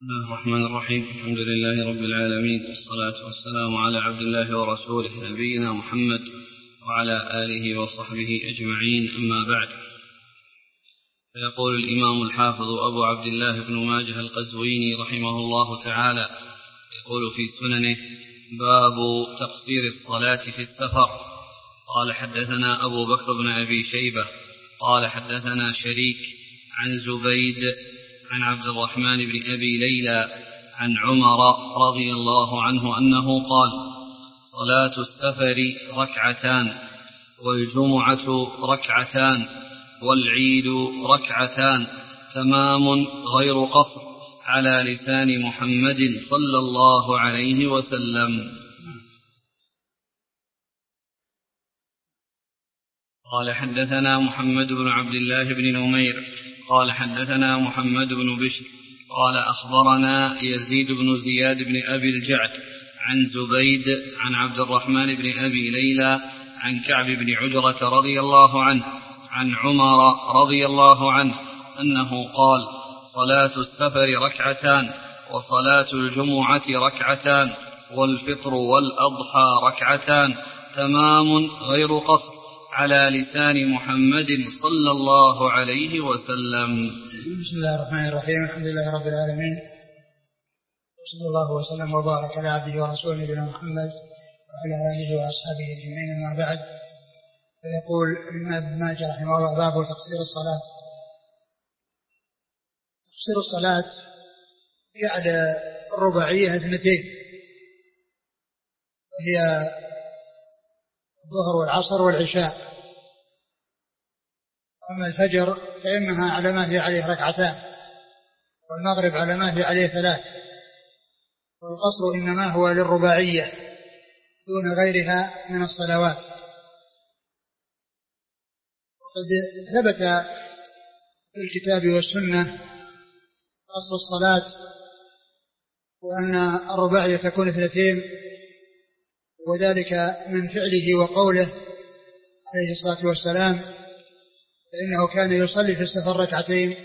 بسم الله الرحمن الرحيم. الحمد لله رب العالمين، والصلاة والسلام على عبد الله ورسوله نبينا محمد وعلى آله وصحبه أجمعين، أما بعد. فيقول الإمام الحافظ أبو عبد الله بن ماجه القزويني رحمه الله تعالى، يقول في سننه: باب تقصير الصلاة في السفر. قال: حدثنا أبو بكر بن أبي شيبة قال: حدثنا شريك عن زبيد عن عبد الرحمن بن أبي ليلى عن عمر رضي الله عنه أنه قال: صلاة السفر ركعتان، والجمعة ركعتان، والعيد ركعتان، تمام غير قصر، على لسان محمد صلى الله عليه وسلم. قال: حدثنا محمد بن عبد الله بن نمير قال: حدثنا محمد بن بشر قال: أخبرنا يزيد بن زياد بن أبي الجعد عن زبيد عن عبد الرحمن بن أبي ليلى عن كعب بن عجرة رضي الله عنه عن عمر رضي الله عنه أنه قال: صلاة السفر ركعتان، وصلاة الجمعة ركعتان، والفطر والأضحى ركعتان، تمام غير قصر، على لسان محمد صلى الله عليه وسلم. بسم الله الرحمن الرحيم. الحمد لله رب العالمين، وصلى الله وسلم وبارك على عبده ورسوله نبينا محمد وعلى آله وأصحابه أجمعين، أما بعد. فيقول الإمام ابن ماجه رحمه الله: باب تقصير الصلاة. تقصير الصلاة جعل الرباعية اثنتين، وهي الظهر والعصر والعشاء. أما الفجر فإنها على ما هي عليه ركعتان، والمغرب على ما هي عليه ثلاث، والقصر إنما هو للرباعية دون غيرها من الصلوات. وقد ثبت في الكتاب والسنة قصر الصلاة، وأن الرباعية تكون اثنتين، وذلك من فعله وقوله عليه الصلاة والسلام، فإنه كان يصلي في السفر ركعتين.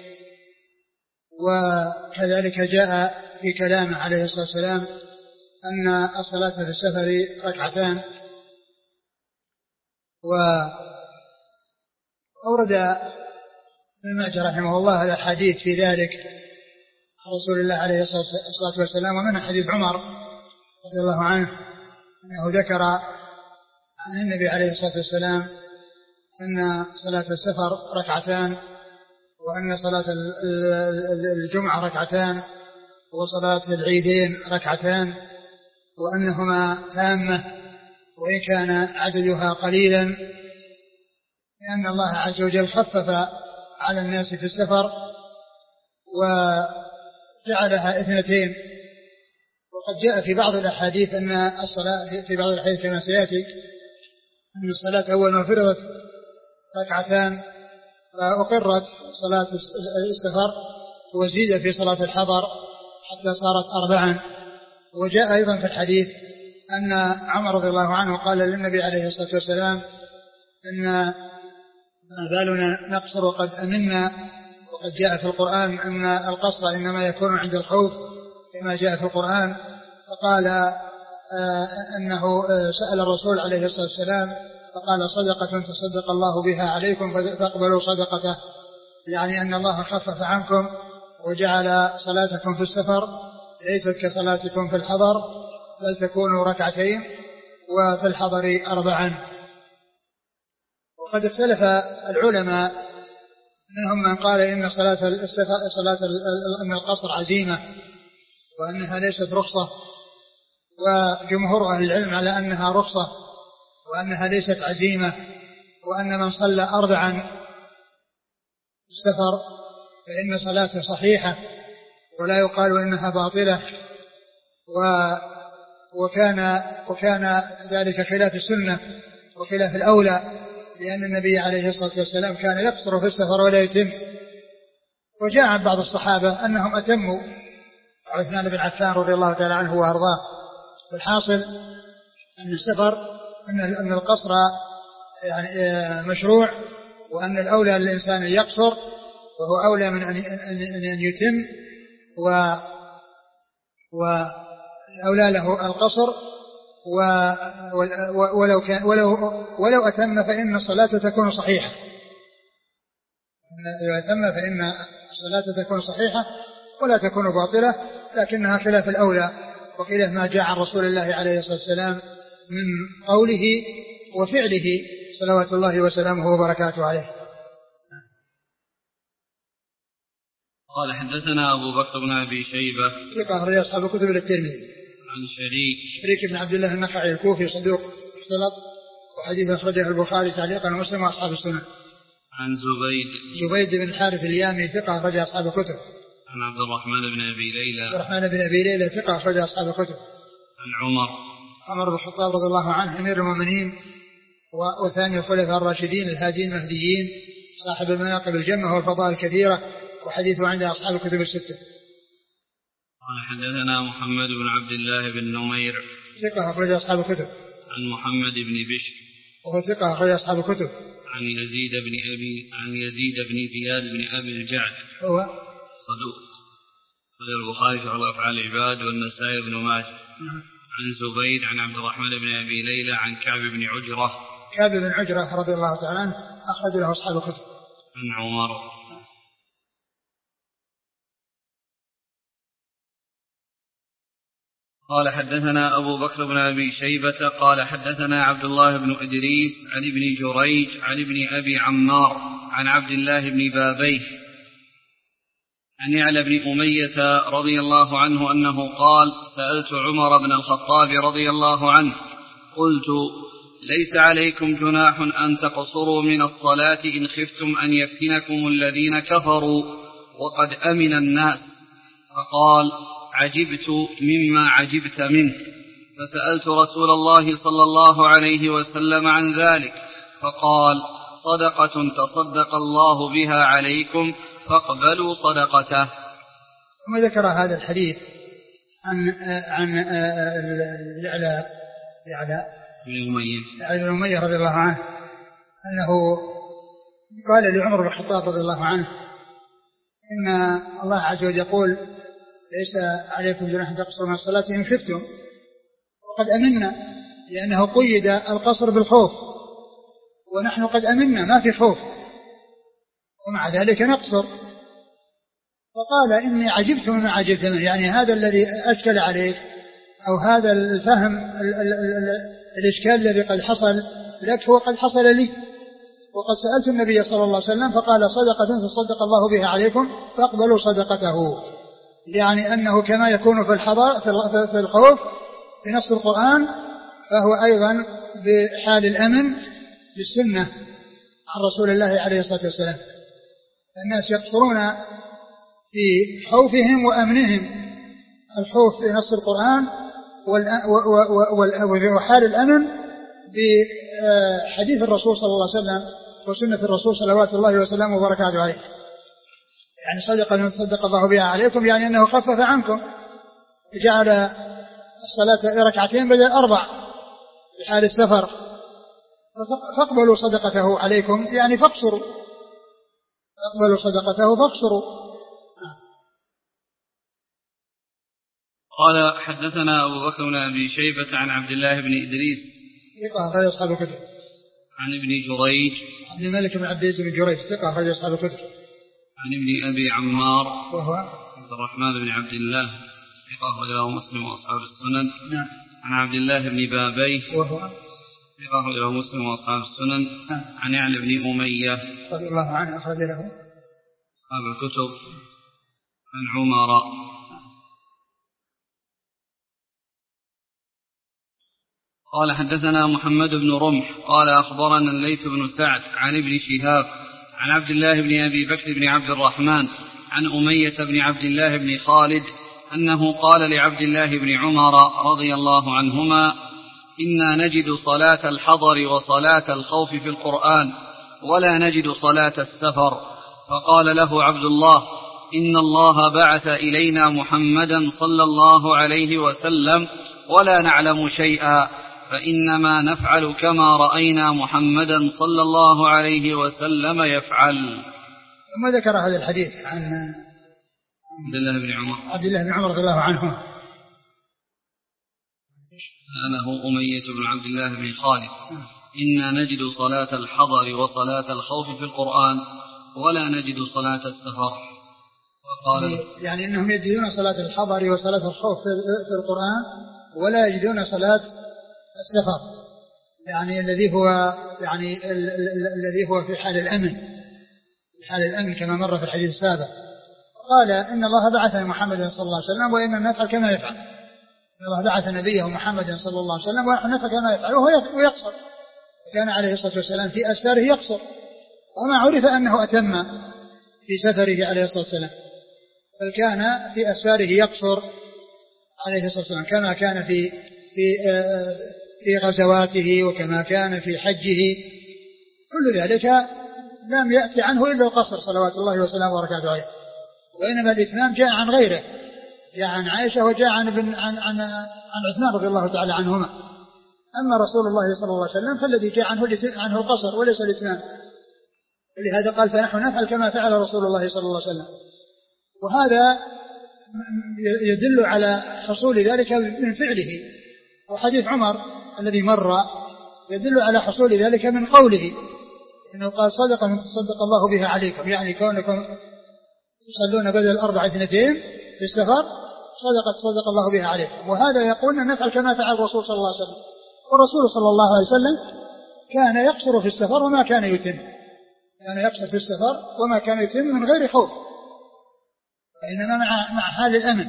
وكذلك جاء في كلامه عليه الصلاة والسلام أن الصلاة في السفر ركعتان. وأورد ابن ماجه رحمه الله الأحاديث في ذلك عن رسول الله عليه الصلاة والسلام، ومن حديث عمر رضي الله عنه أنه ذكر عن النبي عليه الصلاة والسلام أن صلاة السفر ركعتان، وأن صلاة الجمعة ركعتان، وصلاة العيدين ركعتان، وأنهما تامة وإن كان عددها قليلا، لأن الله عز وجل خفف على الناس في السفر وجعلها اثنتين. وقد جاء في بعض الأحاديث أن الصلاة في بعض الأحاديث كما سيأتي أن الصلاة أول ما فرضت ركعتان، فأقرت صلاة السفر وزيد في صلاة الحضر حتى صارت 4. وجاء أيضا في الحديث أن عمر رضي الله عنه قال للنبي عليه الصلاة والسلام أن ما بالنا نقصر وقد أمنا. وقد جاء في القرآن أن القصر إنما يكون عند الخوف كما جاء في القرآن. فقال أنه سأل الرسول عليه الصلاة والسلام فقال: صدقة تصدق الله بها عليكم فاقبلوا صدقته، يعني أن الله خفف عنكم وجعل صلاتكم في السفر ليست كصلاتكم في الحضر، بل تكون ركعتين، وفي الحضر 4. وقد اختلف العلماء، منهم من قال إن أن القصر عزيمة وأنها ليست رخصة، وجمهور أهل العلم على أنها رخصة وأنها ليست عزيمة، وأن من صلى 4 في السفر فإن صلاته صحيحة ولا يقال إنها باطلة. وكان ذلك خلاف السنة وخلاف الأولى، لأن النبي عليه الصلاة والسلام كان يقصر في السفر ولا يتم. وجاء عن بعض الصحابة أنهم أتموا، عثمان بن عفان رضي الله تعالى عنه وأرضاه. والحاصل أن السفر أن القصر يعني مشروع، وأن الأولى للإنسان أن يقصر، وهو أولى من أن يتم. وأولى له القصر، ولو أتم فإن الصلاة تكون صحيحة، إذا أتم فإن الصلاة تكون صحيحة ولا تكون باطلة، لكنها خلاف الأولى وخلاف ما جاء عن رسول الله عليه الصلاة والسلام من قوله وفعله صلوات الله وسلامه وبركاته عليه. قال حدثنا أبو بكر بن أبي شيبة ثقة أخرج أصحاب الكتب الترمذي. عن شريك بن عبد الله النخعي الكوفي صدوق اختلط، وحديث أخرجه البخاري تعليقا ومسلم وأصحاب السنن. عن زبيد بن الحارث اليامي ثقة أخرج أصحاب الكتب. عن عبد الرحمن بن أبي ليلى ثقة أخرج أصحاب الكتب. عن عمر بن الخطاب رضي الله عنه أمير المؤمنين وثاني الخلفاء الراشدين الهاديين المهديين صاحب المناقب الجمة والفضائل الكثيرة، وحديثه عند أصحاب الكتب الستة. قال حدثنا محمد بن عبد الله بن نمير ثقة أخرج أصحاب الكتب. عن محمد بن بشر وهو ثقة أخرج أصحاب الكتب. عن يزيد بن زياد بن أبي الجعد هو صدوق أخرج البخاري في أفعال العباد والنسائي بن ماجه. عن زبيد عن عبد الرحمن بن أبي ليلى عن كعب بن عجرة رضي الله تعالى عنه أخرج له أصحاب الكتب. عن عمر. قال حدثنا أبو بكر بن أبي شيبة قال حدثنا عبد الله بن إدريس عن ابن جريج عن ابن أبي عمار عن عبد الله بن بابيه عن يعلى بن أمية رضي الله عنه أنه قال سألت عمر بن الخطاب رضي الله عنه قلت ليس عليكم جناح أن تقصروا من الصلاة إن خفتم أن يفتنكم الذين كفروا وقد أمن الناس، فقال عجبت مما عجبت منه، فسألت رسول الله صلى الله عليه وسلم عن ذلك فقال صدقة تصدق الله بها عليكم فاقبلوا صدقته. ثم ذكر هذا الحديث عن يعلى بن أمية رضي الله عنه أنه قال لعمر بن الخطاب رضي الله عنه إن الله عز وجل يقول ليس عليكم جناح تقصروا من الصلاة إن خفتم وقد أمنا، لأنه قيد القصر بالخوف، ونحن قد أمنا ما في خوف ومع ذلك نقصر. فقال إني عجبت مما عجبت منه، يعني هذا الذي أشكل عليك أو هذا الفهم الإشكال الذي قد حصل لك هو قد حصل لي، وقد سألت النبي صلى الله عليه وسلم فقال صدقة تصدق الله بها عليكم فاقبلوا صدقته، يعني أنه كما يكون في الخوف في نص القرآن فهو أيضا بحال الأمن بالسنة عن رسول الله عليه الصلاة والسلام. الناس يقصرون في خوفهم وأمنهم، الخوف في نص القرآن وحال الأمن بحديث الرسول صلى الله عليه وسلم وسنة الرسول صلوات الله وسلامه وبركاته عليه. يعني صدقة تصدق الله بها عليكم، يعني أنه خفف عنكم، جعل الصلاة ركعتين بدل 4 في حال السفر، فاقبلوا صدقته عليكم يعني فاقصروا، اقبلوا صدقته فاقصروا. قال حدثنا أبو بكر بن أبي شيبة عن عبد الله بن إدريس ثقة أخرج أصحاب الكتب. عن ابن جريج عبد الملك بن عبد العزيز بن جريج ثقة أخرج أصحاب الكتب. عن ابن أبي عمار وهو عبد الرحمن بن عبد الله ثقة أخرج له مسلم وأصحاب السنن. نعم. عن عبد الله بن بابيه وهو ثقة أخرج له مسلم وأصحاب السنن. نعم. عن يعلى بن أمية رضي الله عنه أخرج له أصحاب الكتب. عن عمر قال حدثنا محمد بن رمح قال أخبرنا الليث بن سعد عن ابن شهاب عن عبد الله بن أبي بكر بن عبد الرحمن عن أمية بن عبد الله بن خالد أنه قال لعبد الله بن عمر رضي الله عنهما إنا نجد صلاة الحضر وصلاة الخوف في القرآن ولا نجد صلاة السفر، فقال له عبد الله إن الله بعث إلينا محمدا صلى الله عليه وسلم ولا نعلم شيئا، فإنما نفعل كما رأينا محمدا صلى الله عليه وسلم يفعل. ثم ذكر هذا الحديث عن عبد الله بن عمر رضي الله عنه سأله أمية بن عبد الله بن خالد إنا نجد صلاة الحضر وصلاة الخوف في القرآن ولا نجد صلاة السفر. وقال يعني إنهم يجدون صلاة الحضر وصلاة الخوف في القرآن ولا يجدون صلاة السفر، يعني الذي هو في حال الأمن، في حال الأمن كما مر في الحديث السابق. قال إن الله بعث محمد صلى الله عليه وسلم وإننا نفعل كما يفعل. إن الله بعث نبيه محمد صلى الله عليه وسلم ونحن نفعل كما يفعل وهو يقصر. كان عليه الصلاة والسلام في أسفاره يقصر، وما عرف أنه أتم في سفره عليه الصلاة والسلام، بل كان في أسفاره يقصر عليه الصلاة والسلام كما كان في غزواته وكما كان في حجه. كل ذلك لم يأتي عنه إلا القصر صلوات الله وسلامه وبركاته عليه، وإنما الإتمام جاء عن غيره، جاء عن عائشة وجاء عن عثمان رضي الله تعالى عنهما. أما رسول الله صلى الله عليه وسلم فالذي جاء عنه القصر وليس الإتمام، ولهذا قال فنحن نفعل كما فعل رسول الله صلى الله عليه وسلم. وهذا يدل على حصول ذلك من فعله. وحديث عمر الذي مر يدل على حصول ذلك من قوله إنه قال صدق من تصدق الله بها عليكم، يعني كونكم تصلون بدل 4 2 في السفر صدق الله بها عليكم. وهذا يقول أن نفعل كما فعل الرسول صلى الله عليه وسلم، والرسول صلى الله عليه وسلم كان يقصر في السفر وما كان يتم، كان يقصر في السفر وما كان يتم من غير خوف، فإنما مع حال الأمن.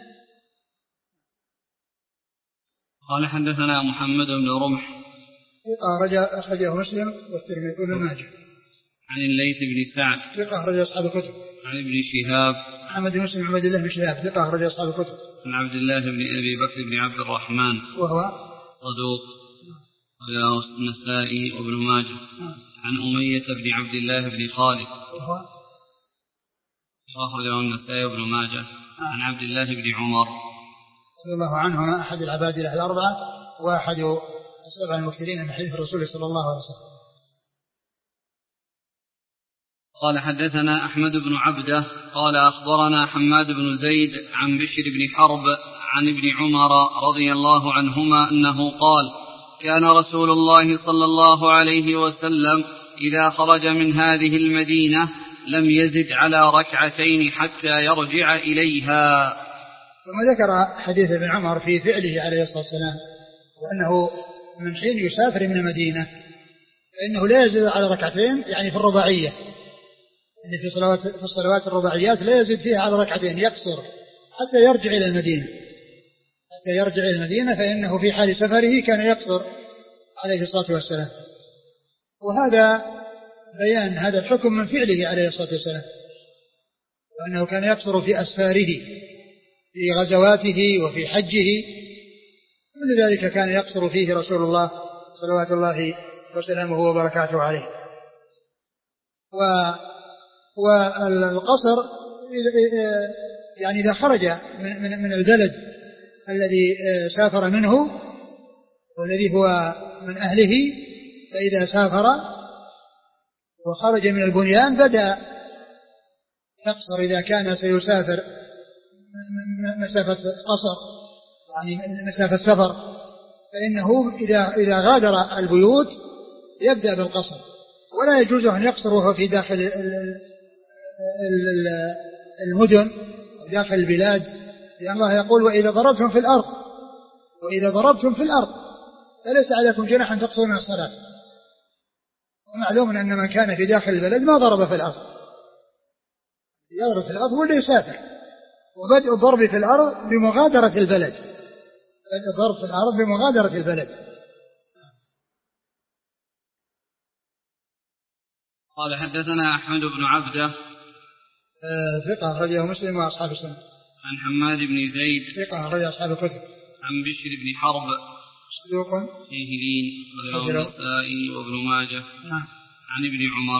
قال حدثنا محمد بن رمح أخرجه مسلم والترمذي وابن ماجه. عن الليث بن سعد ثقة أخرج أصحاب الكتب. عن ابن شهاب محمد بن مسلم عبد الله بن شهاب ثقة أخرج أصحاب الكتب. عن عبد الله بن أبي بكر بن عبد الرحمن وهو صدوق رواه النسائي وابن ماجه. عن أمية بن عبد الله بن خالد وهو أخرجه النسائي وابن ماجه. عن عبد الله بن عمر رضي الله عنهما أحد العباد الأربعة وأحد السبع المكثرين من حديث الرسول صلى الله عليه وسلم. قال حدثنا أحمد بن عبده قال أخبرنا حماد بن زيد عن بشر بن حرب عن ابن عمر رضي الله عنهما أنه قال كان رسول الله صلى الله عليه وسلم إذا خرج من هذه المدينة لم يزد على 2 حتى يرجع إليها. ثم ذكر حديث ابن عمر في فعله عليه الصلاة والسلام، وأنه من حين يسافر من المدينة فإنه لا يزيد على 2 يعني في الرباعية، يعني في الصلوات الرباعيات لا يزيد فيها على 2 يقصر حتى يرجع إلى المدينة، حتى يرجع إلى المدينة، فإنه في حال سفره كان يقصر عليه الصلاة والسلام. وهذا بيان هذا الحكم من فعله عليه الصلاة والسلام، وأنه كان يقصر في أسفاره في غزواته وفي حجه، كل ذلك كان يقصر فيه رسول الله صلوات الله وسلامه وبركاته عليه. والقصر يعني إذا خرج من البلد الذي سافر منه والذي هو من أهله، فإذا سافر وخرج من البنيان بدأ يقصر إذا كان سيسافر مسافة قصر يعني مسافة سفر، فإنه إذا غادر البيوت يبدأ بالقصر، ولا يجوز أن يقصر وهو في داخل المدن وداخل البلاد، لأن الله يقول وإذا ضربتم في الأرض فليس عليكم جناح أن تقصروا من الصلاة. ومعلوم أن من كان في داخل البلد ما ضرب في الأرض، يضرب في الأرض ولا يسافر. وبدء الضرب في الأرض بمغادرة البلد، بدء الضرب في الأرض بمغادرة البلد. قال حدثنا أحمد بن عبده ثقة أخرجه مسلم وأصحاب السنة. عن حماد بن زيد ثقة أخرج أصحاب الكتب. عن بشر بن حرب صدوق فيه لين رواه النسائي وابن ماجه. عن ابن عمر.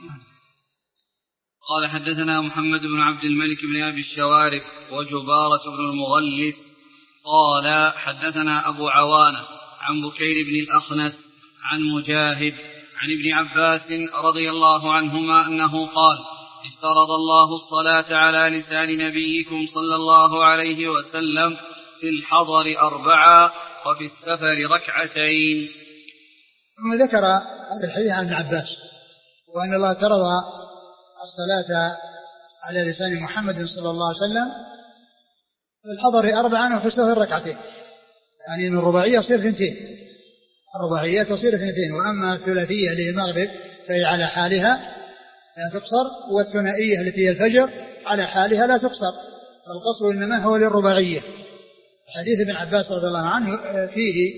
قال حدثنا محمد بن عبد الملك بن أبي الشوارب وجبارة بن المغلث قال حدثنا أبو عوانة عن بكير بن الأخنس عن مجاهد عن ابن عباس رضي الله عنهما أنه قال افترض الله الصلاة على لسان نبيكم صلى الله عليه وسلم في الحضر 4 وفي السفر ركعتين. ثم ذكر هذا الحديث عن ابن عباس وأن الله افترض الصلاة على لسان محمد صلى الله عليه وسلم في الحضر 4 وفي السفر ركعتين، يعني من الرباعية يصير 2، الرباعية تصير 2، وأما الثلاثية اللي هي المغرب فهي على حالها لا تقصر، والثنائية التي هي الفجر على حالها لا تقصر، فالقصر إنما هو للرباعية. حديث ابن عباس رضي الله عنه فيه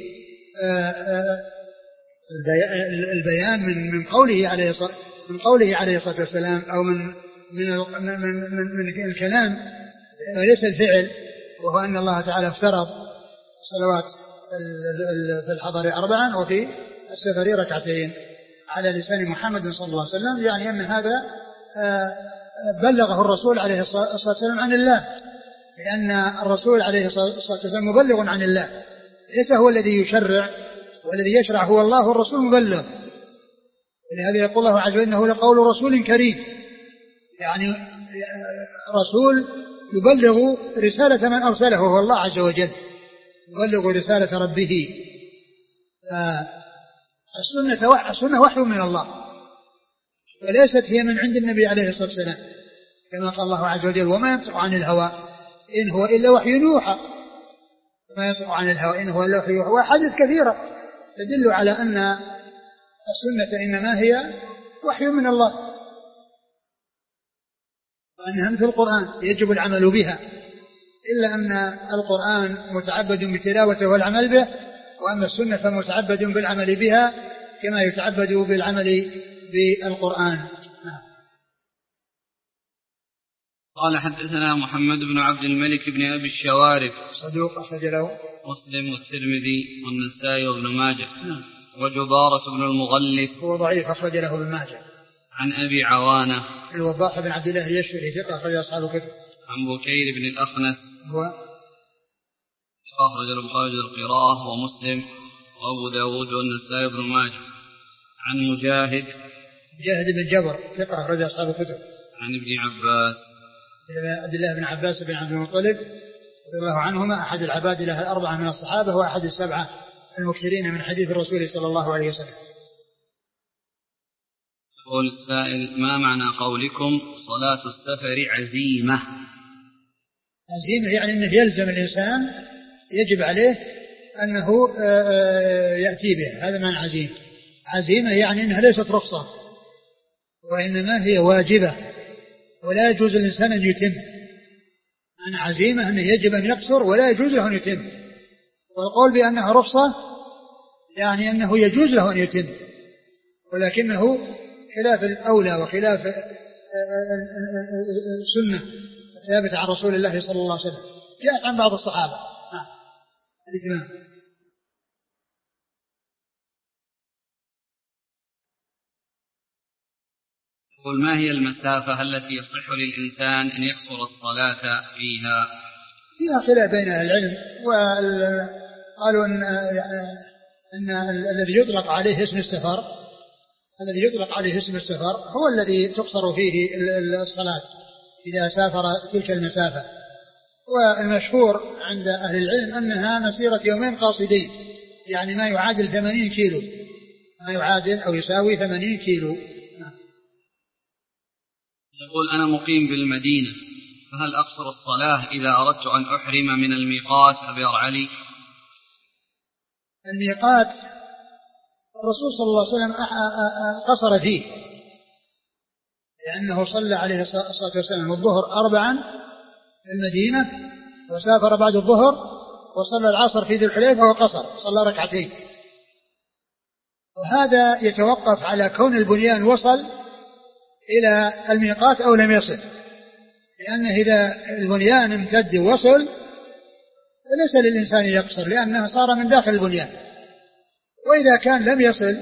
البيان من قوله عليه الصلاة والسلام، أو من الكلام ليس الفعل، وهو أن الله تعالى افترض الصلوات في الحضر 4 وفي السفر ركعتين على لسان محمد صلى الله عليه وسلم، يعني أن هذا بلغه الرسول عليه الصلاة والسلام عن الله، لأن الرسول عليه الصلاة والسلام مبلغ عن الله، ليس هو الذي يشرع والذي يشرع هو الله، والرسول مبلغ. ولهذا يقول الله عز وجل إنه لقول رسول كريم، يعني رسول يبلغ رسالة من أرسله هو الله عز وجل، يبلغ رسالة ربه. السنة وحي من الله، وليست هي من عند النبي عليه الصلاة والسلام، كما قال الله عز وجل وما ينطق عن الهوى إن هو إلا وحي يوحى، ما ينطق عن الهوى إن هو إلا وحي يوحى. وأحاديث كثيرة تدل على أن السنة إنما هي وحي من الله، وأنها مثل القرآن يجب العمل بها، إلا أن القرآن متعبد بتلاوته والعمل به، وأما السنة فمتعبد بالعمل بها كما يتعبد بالعمل بالقرآن. قال حدثنا محمد بن عبد الملك بن أبي الشوارب صدوق أخرج له مسلم والترمذي والنسائي وابن ماجه. وجبارة بن المغلف هو ضعيف أخرج له ابن ماجه. عن أبي عوانة الوضاح بن عبد الله اليشعري ثقة أخرج أصحاب الكتب. عن بكير بن الأخنس هو أخرج البخاري القراءة ومسلم وأبو داود والنسائي وابن ماجه. عن مجاهد بن جبر ثقة أخرج أصحاب الكتب. عن ابن عباس عبد الله بن عباس بن عبد المطلب رضي الله عنهما أحد العبادلة الأربعة من الصحابة وأحد السبعة المكثرين من حديث الرسول صلى الله عليه وسلم. يقول السائل: ما معنى قولكم صلاة السفر عزيمة؟ عزيمة يعني أنه يلزم الإنسان، يجب عليه أنه يأتي بها، هذا معنى عزيمة. عزيمة يعني أنها ليست رخصة، وإنما هي واجبة، ولا يجوز للإنسان أن يتم. عن عزيمة أنه يجب أن يقصر ولا يجوز له أن يتم، والقول بأنها رخصة يعني أنه يجوز له أن يتم، ولكنه خلاف الأولى وخلاف السنة ثابت عن رسول الله صلى الله عليه وسلم، جاءت عن بعض الصحابة الإتمام. قل: ما هي المسافة التي يصح للإنسان أن يقصر الصلاة فيها؟ فيها خلاف بين العلم، وقالوا أن الذي يطلق عليه اسم السفر هو الذي تقصر فيه الصلاة إذا سافر تلك المسافة. والمشهور عند أهل العلم أنها مسيرة يومين قاصدين، يعني ما يعادل 80 كيلو، ما يعادل أو يساوي 80 كيلو. يقول: أنا مقيم بالمدينة، فهل أقصر الصلاة إذا أردت أن أحرم من الميقات أبي علي؟ الميقات الرسول صلى الله عليه وسلم قصر فيه، لأنه صلى عليه الصلاة والسلام الظهر 4 في المدينة، وسافر بعد الظهر وصلى العصر في ذي الحليفة وقصر، صلى 2 ركعتين. وهذا يتوقف على كون البنيان وصل إلى الميقات أو لم يصل، لأنه إذا البنيان امتد ووصل فليس للإنسان يقصر، لأنه صار من داخل البنيان. وإذا كان لم يصل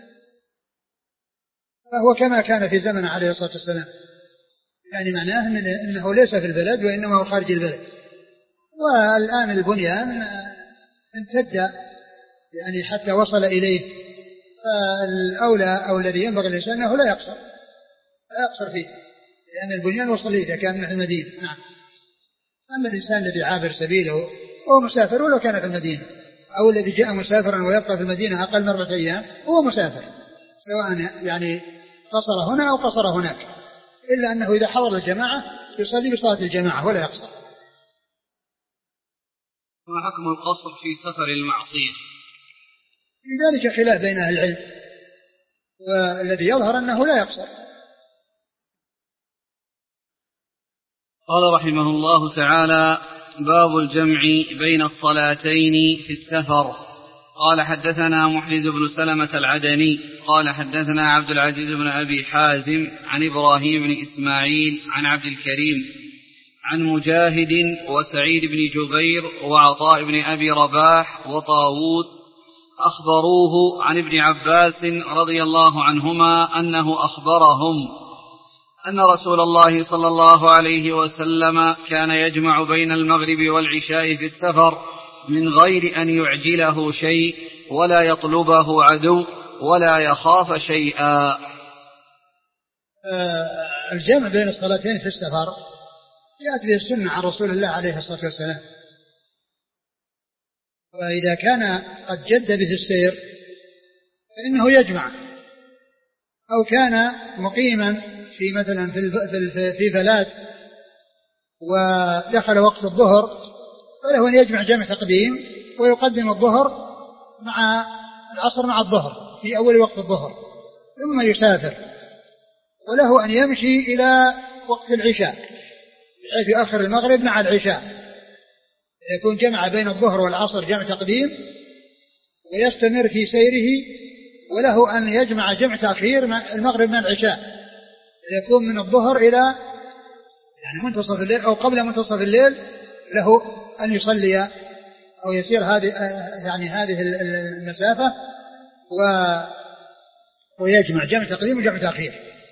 فهو كما كان في زمن عليه الصلاة والسلام، يعني معناه أنه ليس في البلد وإنما هو خارج البلد. والآن البنيان امتد يعني حتى وصل إليه، فالأولى أو الذي ينبغي الإنسان أنه لا يقصر فيه، لأن البنيان وصل إذا كان في المدينة. نعم. أما الإنسان الذي عابر سبيله وهو مسافر ولو كان في المدينة أو الذي جاء مسافرا ويبقى في المدينة أقل من 4 أيام هو مسافر، سواء يعني قصر هنا أو قصر هناك، إلا أنه إذا حضر الجماعة يصلي بصلاة الجماعة ولا يقصر. ما حكم القصر في سفر المعصية؟ لذلك خلاف بين أهل العلم، والذي يظهر أنه لا يقصر. قال رحمه الله تعالى: باب الجمع بين الصلاتين في السفر. قال حدثنا محرز بن سلمة العدني قال حدثنا عبد العزيز بن أبي حازم عن إبراهيم بن إسماعيل عن عبد الكريم عن مجاهد وسعيد بن جبير وعطاء بن أبي رباح وطاووس أخبروه عن ابن عباس رضي الله عنهما أنه أخبرهم أن رسول الله صلى الله عليه وسلم كان يجمع بين المغرب والعشاء في السفر من غير أن يعجله شيء ولا يطلبه عدو ولا يخاف شيئا. الجمع بين الصلاتين في السفر جاءت به السنة عن رسول الله عليه الصلاة والسلام، وإذا كان قد جد به السير فإنه يجمع، أو كان مقيما في مثلا في فلات ودخل وقت الظهر فله أن يجمع جمع تقديم ويقدم الظهر مع العصر مع الظهر في أول وقت الظهر، ثم يسافر، وله أن يمشي إلى وقت العشاء بحيث يؤخر المغرب مع العشاء، يكون جمع بين الظهر والعصر جمع تقديم ويستمر في سيره، وله أن يجمع جمع تأخير مع المغرب مع العشاء، يكون من الظهر إلى يعني منتصف الليل أو قبل منتصف الليل، له أن يصلي أو يسير هذه المسافة ويجمع جمع تقديم وجمع تأخير.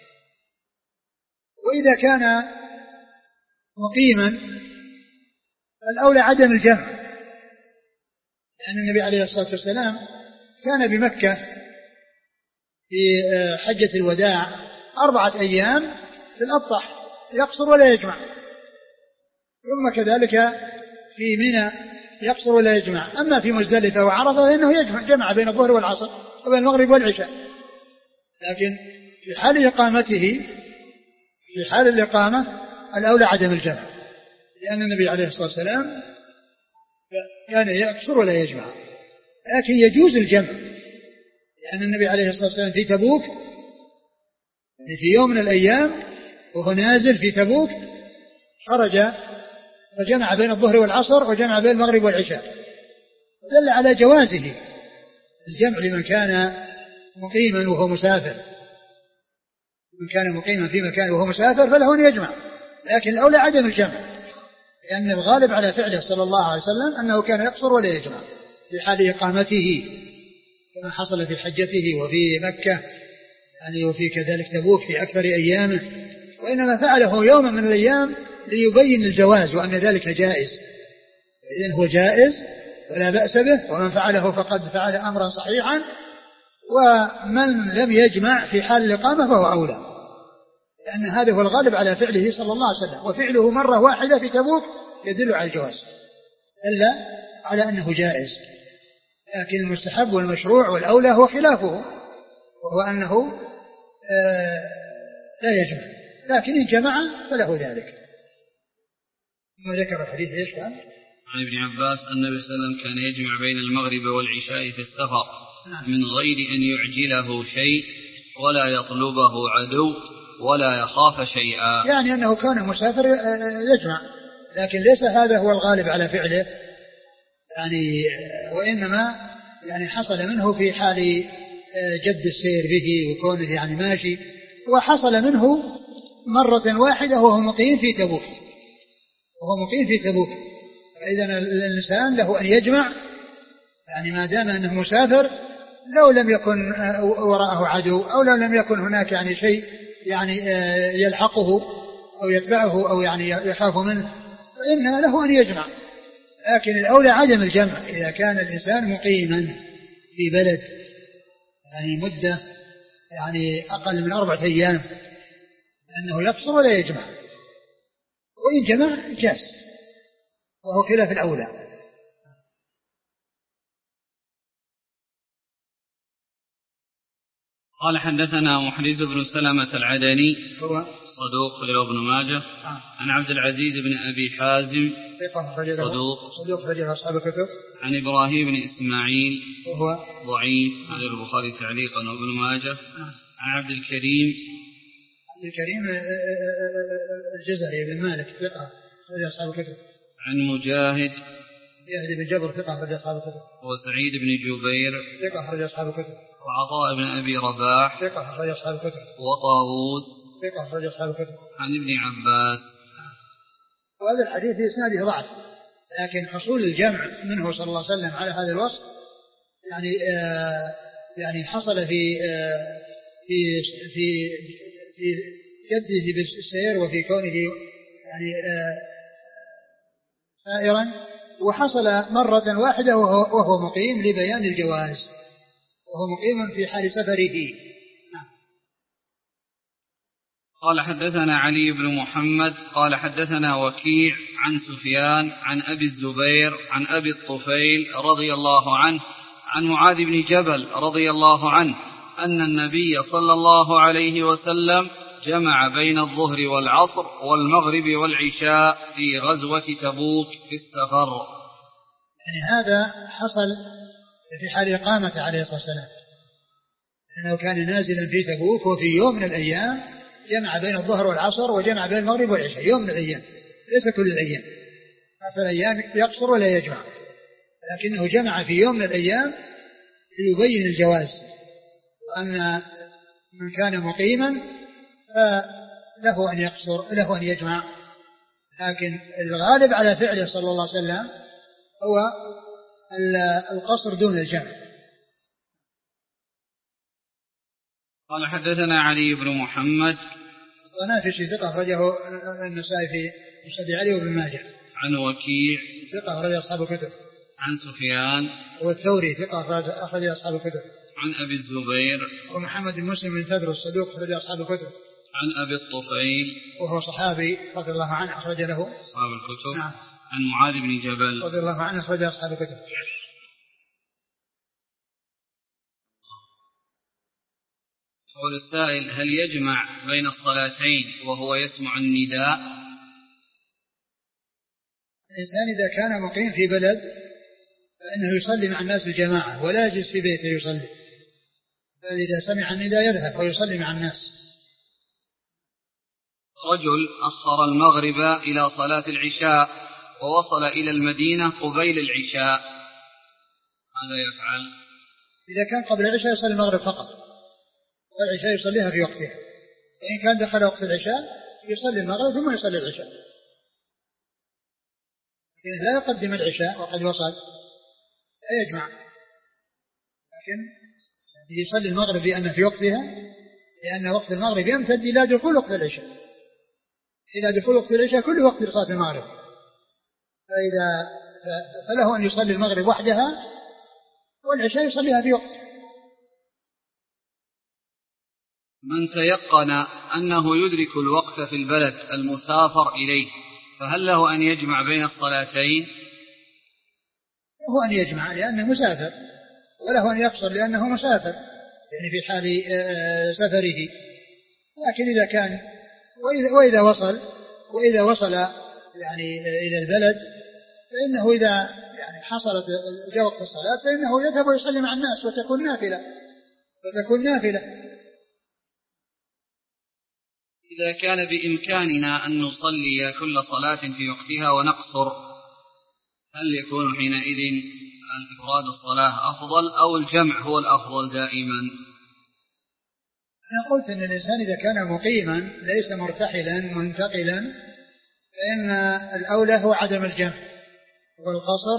وإذا كان مقيما الأولى عدم الجمع، لأن النبي عليه الصلاة والسلام كان بمكة في حجة الوداع 4 أيام في الأبطح يقصر ولا يجمع، ثم كذلك في منى يقصر ولا يجمع. أما في مزدلفة وعرفة فإنه جمع بين الظهر والعصر وبين المغرب والعشاء، لكن في حال إقامته في حال الإقامة الأولى عدم الجمع، لأن النبي عليه الصلاة والسلام كان يقصر ولا يجمع، لكن يجوز الجمع، لأن النبي عليه الصلاة والسلام في تبوك في يوم من الأيام وهو نازل في تبوك خرج فجمع بين الظهر والعصر وجمع بين المغرب والعشاء، ودل على جوازه الجمع لمن كان مقيما وهو مسافر. من كان مقيما في مكان وهو مسافر فله أن يجمع، لكن الأولى عدم الجمع، لأن الغالب على فعله صلى الله عليه وسلم أنه كان يقصر ولا يجمع في حال إقامته كما حصل في حجته وفي مكة يعني وفي كذلك تبوك في أكثر أيامه، وإنما فعله يوما من الأيام ليبين الجواز وأن ذلك جائز، إذن هو جائز ولا بأس به، ومن فعله فقد فعل أمرا صحيحا، ومن لم يجمع في حال الإقامة فهو أولى، لأن هذا هو الغالب على فعله صلى الله عليه وسلم، وفعله مرة واحدة في تبوك يدل على الجواز إلا على أنه جائز، لكن المستحب والمشروع والأولى هو خلافه، وهو أنه لا يجمع، لكن إن جمع فله ذلك. ثم ذكر الحديث ايش كان؟ عن ابن عباس أن النبي صلى الله عليه وسلم كان يجمع بين المغرب والعشاء في السفر من غير أن يعجله شيء ولا يطلبه عدو ولا يخاف شيئا، يعني أنه كان مسافر يجمع، لكن ليس هذا هو الغالب على فعله، يعني وإنما يعني حصل منه في حال جد السير به وكونه يعني ماشي، وحصل منه مرة واحدة وهو مقيم في تبوك، فإذا الإنسان له أن يجمع يعني ما دام أنه مسافر، لو لم يكن وراءه عدو أو لو لم يكن هناك يعني شيء يعني يلحقه أو يتبعه أو يعني يخاف منه، فإن له أن يجمع، لكن الأولى عدم الجمع إذا كان الإنسان مقيما في بلد يعني مدة يعني أقل من 4 أيام، لأنه يقصر ولا يجمع، وإن جمع جاز وهو خلاف الأولى. قال حدثنا محرز بن سلمة العدني هو صدوق خرجه ابن ماجه. عن عبد العزيز بن أبي حازم صدوق خرجه أصحاب الكتب. عن إبراهيم بن إسماعيل وهو ضعيف خرجه البخاري تعليقا وابن ماجه. عن عبد الكريم الجزري بن مالك ثقة خرج أصحاب الكتب. عن مجاهد بن جبر ثقة خرج أصحاب الكتب. وسعيد بن جبير ثقة خرج أصحاب الكتب. وعطاء بن أبي رباح ثقة خرج أصحاب الكتب. وطاووس ثقة خرج أصحاب الكتب. عن ابن عباس. وهذا الحديث في إسناده ضعف، لكن حصول الجمع منه صلى الله عليه وسلم على هذا الوصف يعني حصل في جده بالسير وفي كونه يعني سائرا، وحصل مرة واحدة وهو مقيم لبيان الجواز، وهو مقيم في حال سفره. قال حدثنا علي بن محمد قال حدثنا وكيع عن سفيان عن أبي الزبير عن أبي الطفيل رضي الله عنه عن معاذ بن جبل رضي الله عنه أن النبي صلى الله عليه وسلم جمع بين الظهر والعصر والمغرب والعشاء في غزوة تبوك في السفر. يعني هذا حصل في حال إقامة عليه الصلاة والسلام، أنه كان نازلا في تبوك وفي يوم من الأيام جمع بين الظهر والعصر وجمع بين المغرب والعشاء، يوم من الأيام، ليس كل الأيام، في الأيام يقصر ولا يجمع، لكنه جمع في يوم من الأيام ليبين الجواز، وأن من كان مقيما فله أن يقصر له أن يجمع، لكن الغالب على فعله صلى الله عليه وسلم هو القصر دون الجمع. قال حدثنا علي بن محمد الطنافسي ثقة أخرجه النسائي في مسند علي وابن ماجه. عن وكيع ثقة أخرج أصحاب الكتب. عن سفيان والثوري ثقة أخرج أصحاب الكتب. عن أبي الزبير ومحمد بن مسلم بن تدرس الصدوق أخرج أصحاب الكتب. عن أبي الطفيل وهو صحابي رضي الله عنه أخرج له أصحاب الكتب. نعم. عن معاذ بن جبل رضي الله عنه أخرج أصحاب الكتب. يقول السائل: هل يجمع بين الصلاتين وهو يسمع النداء؟ الإنسان إذا كان مقيم في بلد فإنه يصلي مع الناس الجماعة ولا يجلس في بيته يصلي، فإذا سمع النداء يذهب ويصلي مع الناس. رجل أخر المغرب إلى صلاة العشاء ووصل إلى المدينة قبيل العشاء، ماذا يفعل؟ إذا كان قبل العشاء يصلي المغرب فقط، والعشاء يصليها في وقتها، وإن كان دخل وقت العشاء يصلي المغرب ثم يصلي العشاء، لكن لا يقدم العشاء وقد وصل، لا يجمع، لكن يصلي المغرب لأنه في وقتها، لأن وقت المغرب يمتد إلى دخول وقت العشاء، إلى دخول وقت العشاء كل وقت لصلاة المغرب، فله أن يصلي المغرب وحدها والعشاء يصليها في وقتها. من تيقن أنه يدرك الوقت في البلد المسافر إليه فهل له أن يجمع بين الصلاتين؟ له أن يجمع لأنه مسافر، وله أن يقصر لأنه مسافر، يعني في حال سفره، لكن إذا كان وإذا وصل يعني إلى البلد فإنه إذا يعني حصلت جاء وقت الصلاة فإنه يذهب ويصلي مع الناس وتكون نافلة. إذا كان بإمكاننا أن نصلي كل صلاة في وقتها ونقصر، هل يكون حينئذ الإفراد الصلاة أفضل أو الجمع هو الأفضل دائما؟ أنا قلت أن الإنسان إذا كان مقيما ليس مرتحلا منتقلا فإن الأولى هو عدم الجمع، والقصر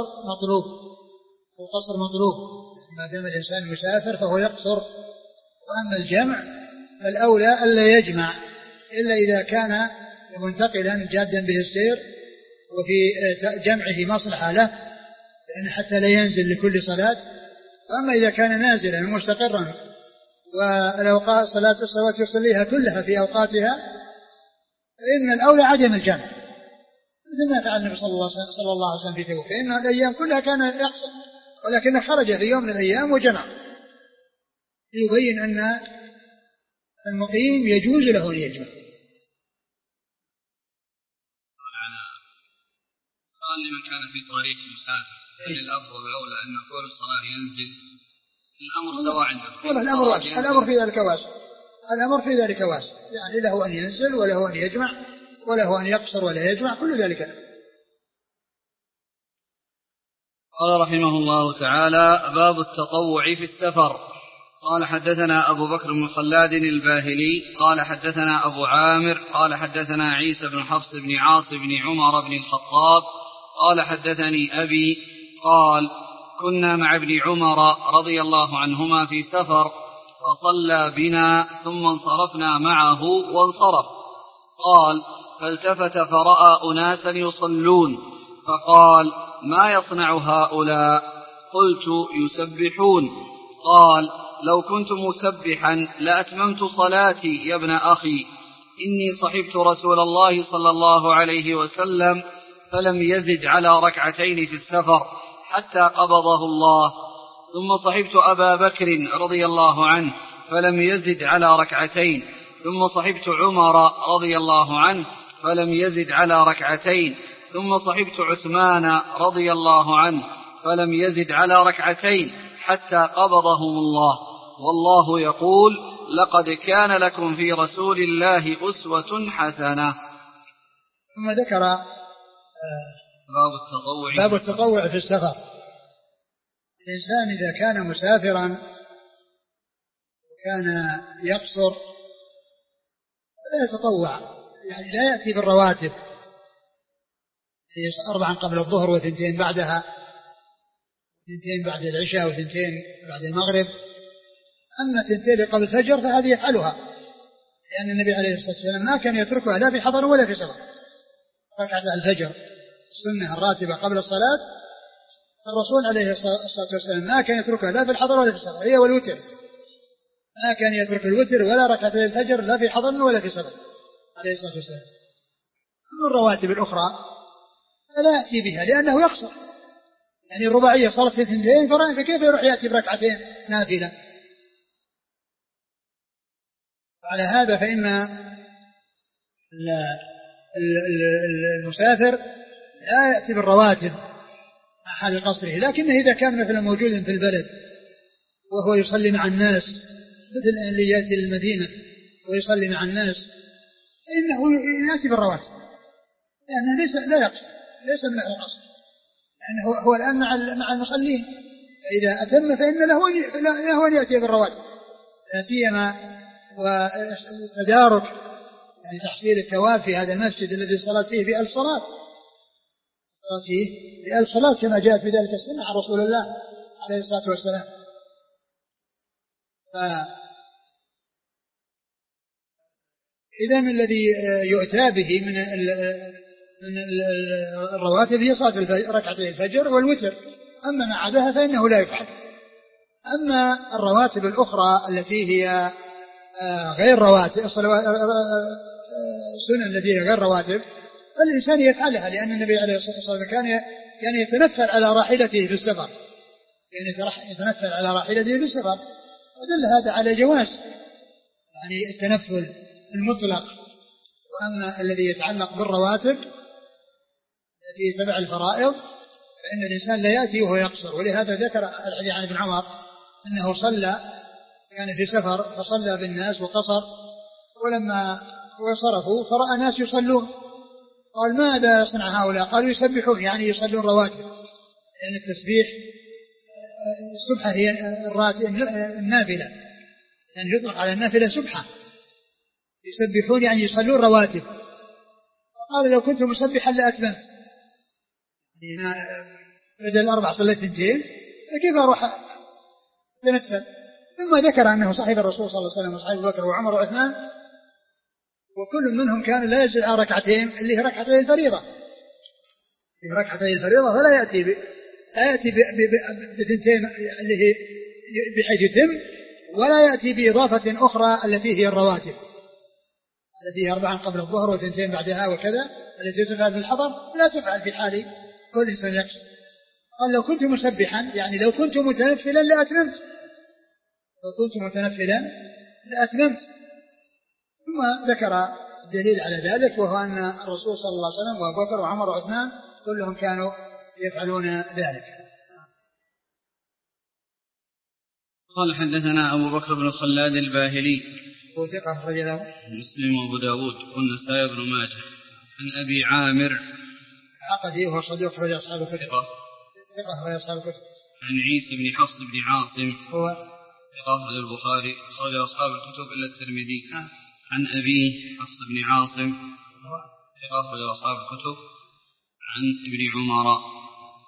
مطلوب، ما دام الإنسان مسافر فهو يقصر، وأما الجمع فالأولى ألا يجمع إلا إذا كان منتقلا جادا به السير وفي جمعه مصلحة له، لأن حتى لا ينزل لكل صلاة. وأما إذا كان نازلا ومستقرا والأوقات صلاة الصلوات يصليها كلها في أوقاتها فإن الأولى عدم الجمع، مثل ما فعل النبي صلى الله عليه وسلم في تبوك، فإن الأيام كلها كان يقصر، ولكن خرج في يوم من الأيام وجمع، يبين أن المقيم يجوز له أن يجمع. قال لمن كان في طريق مسافر هل الأفضل والأولى أن يكون الصلاة ينزل؟ الأمر سواء عنده. الأمر في ذلك واسع. الأمر في ذلك واسع، يعني له أن ينزل وله أن يجمع وله أن يقصر ولا يجمع، كل ذلك. قال رحمه الله تعالى: باب التطوع في السفر. قال حدثنا أبو بكر بن خلاد الباهلي قال حدثنا أبو عامر قال حدثنا عيسى بن حفص بن عاص بن عمر بن الخطاب قال حدثني أبي قال: كنا مع ابن عمر رضي الله عنهما في سفر فصلى بنا ثم انصرفنا معه وانصرف. قال: فالتفت فرأى أناسا يصلون فقال: ما يصنع هؤلاء؟ قلت: يسبحون. قال: لو كنت مسبحا لأتممت صلاتي يا ابن أخي، إني صحبت رسول الله صلى الله عليه وسلم فلم يزد على ركعتين في السفر حتى قبضه الله، ثم صحبت أبا بكر رضي الله عنه فلم يزد على ركعتين، ثم صحبت عمر رضي الله عنه فلم يزد على ركعتين، ثم صحبت عثمان رضي الله عنه فلم يزد على ركعتين حتى قبضهم الله، والله يقول: لقد كان لكم في رسول الله أسوة حسنة. ثم ذكر باب التطوع في السفر. الإنسان إذا كان مسافرا وكان يقصر لا يتطوع، يعني لا يأتي بالرواتب 4 قبل الظهر و2 بعدها، 2 بعد العشاء و2 بعد المغرب. أما 2 قبل الفجر فهذه يفعلها، لأن النبي عليه الصلاة والسلام ما كان يتركها لا في حضر ولا في سفر. ركعة الفجر السنة الراتبة قبل الصلاة الرسول عليه الصلاة والسلام ما كان يتركها لا في الحضر ولا في السفر، هي والوتر. ما كان يترك الوتر ولا ركعتي الفجر لا في حضر ولا في سفر عليه الصلاة والسلام. أما الرواتب الأخرى فلا يأتي بها لأنه يقصر، يعني الرباعية صارت في 2 فكيف يروح يأتي بركعتين نافلة؟ على هذا فإن المسافر لا يأتي بالرواتب مع حال قصره، لكنه إذا كان مثلا موجودا في البلد وهو يصلي مع الناس، مثل اللي يأتي للمدينة ويصلي مع الناس، فإنه يأتي بالرواتب، لأنه لا يقصر، ليس من القصر، لأنه هو الآن مع المصلين، فإذا أتم فإن له أن يأتي بالرواتب، لا سيما وتدارك يعني تحصيل الثواب في هذا المسجد الذي صلت فيه ب1000 صلاة، صلت فيه ب1000 صلاة كما جاءت في ذلك السنة عن رسول الله عليه الصلاة والسلام. إذن الذي يؤتى به من الرواتب هي صلاة ركعتي الفجر والوتر، أما ما عداها فإنه لا يفعل. أما الرواتب الأخرى التي هي غير رواتب، السنن التي هي غير رواتب، فالإنسان يفعلها، لأن النبي عليه الصلاة والسلام كان يتنفل على راحلته في السفر، يعني يتنفل على راحلته في السفر، ودل هذا على جواز يعني التنفل المطلق. وأما الذي يتعلق بالرواتب التي تبع الفرائض فإن الإنسان لا يأتي وهو يقصر، ولهذا ذكر الحديث عن ابن عمر أنه كان في سفر فصلى بالناس وقصر، ولما وصرفوا فرأى ناس يصلون، قال: ماذا يصنع هؤلاء؟ قالوا: يسبحون، يعني يصلون رواتب، لأن التسبيح السبحة هي النافلة، يعني يطلق على النافلة سبحة، يسبحون يعني يصلون رواتب. قال: لو كنت مسبحا لأتممت، يعني بدل 4 صليت 2، فكيف أروح أتنفل؟ ثم ذكر أنه صاحب الرسول صلى الله عليه وسلم وصاحب بكر وعمر وعثمان، وكل منهم كان لا يزيد على ركعتين اللي هي ركعتي الفريضة، فلا يأتي بثنتين اللي هي بحيث يتم، ولا يأتي بإضافة أخرى التي هي الرواتب التي هي 4 قبل الظهر و2 بعدها وكذا، التي تفعل في الحضر لا تفعل في حال كل إنسان يقصر. قال: لو كنت مسبحا، يعني لو كنت متنفلا لأتممت، ثم ذكر الدليل على ذلك، وهو أن الرسول صلى الله عليه وسلم وأبو بكر وعمر وعثمان كلهم كانوا يفعلون ذلك. قال حدثنا أبو بكر بن خلاد الباهلي وثقة أخرج له مسلم وأبو داود والنسائي بن ماجه. عن أبي عامر عقدي وهو صديق أخرج أصحاب الكتب. ثقة أخرج أصحاب الكتب. عن عيسى بن حفص بن عاصم هو ثقة أخرج البخاري أخرج أصحاب الكتب إلا الترمذي. عن أبيه حفص بن عاصم ثقة أخرج أصحاب الكتب. عن ابن عمر.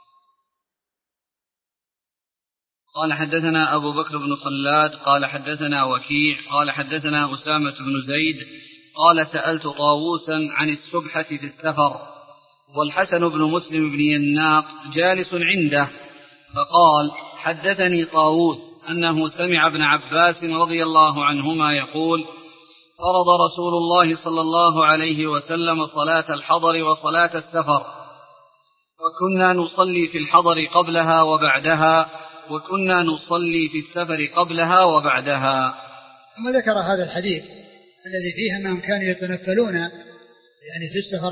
قال حدثنا أبو بكر بن خلاد قال حدثنا وكيع قال حدثنا أسامة بن زيد قال سألت طاووسا عن السبحة في السفر والحسن بن مسلم بن يناق جالس عنده، فقال حدثني طاووس أنه سمع ابن عباس رضي الله عنهما يقول فرض رسول الله صلى الله عليه وسلم صلاة الحضر وصلاة السفر، وكنا نصلي في الحضر قبلها وبعدها، وكنا نصلي في السفر قبلها وبعدها. ثم ذكر هذا الحديث الذي فيه أنهم كانوا يتنفلون يعني في السفر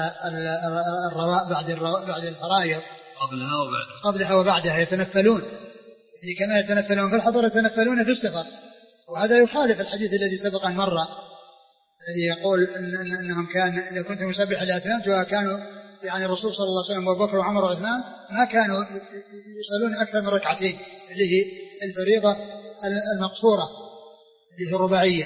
بعد الفرائض قبلها وبعدها يتنفلون، يعني كما يتنفلون في الحضر يتنفلون في السفر. وهذا يخالف الحديث الذي سبق أن مر الذي يقول أنهم كان إذا كنت مسبحا لأتممت، وكانوا يعني الرسول صلى الله عليه وسلم وابو بكر وعمر وعثمان ما كانوا يصلون أكثر من ركعتين اللي هي الفريضة المقصورة اللي هي الرباعية.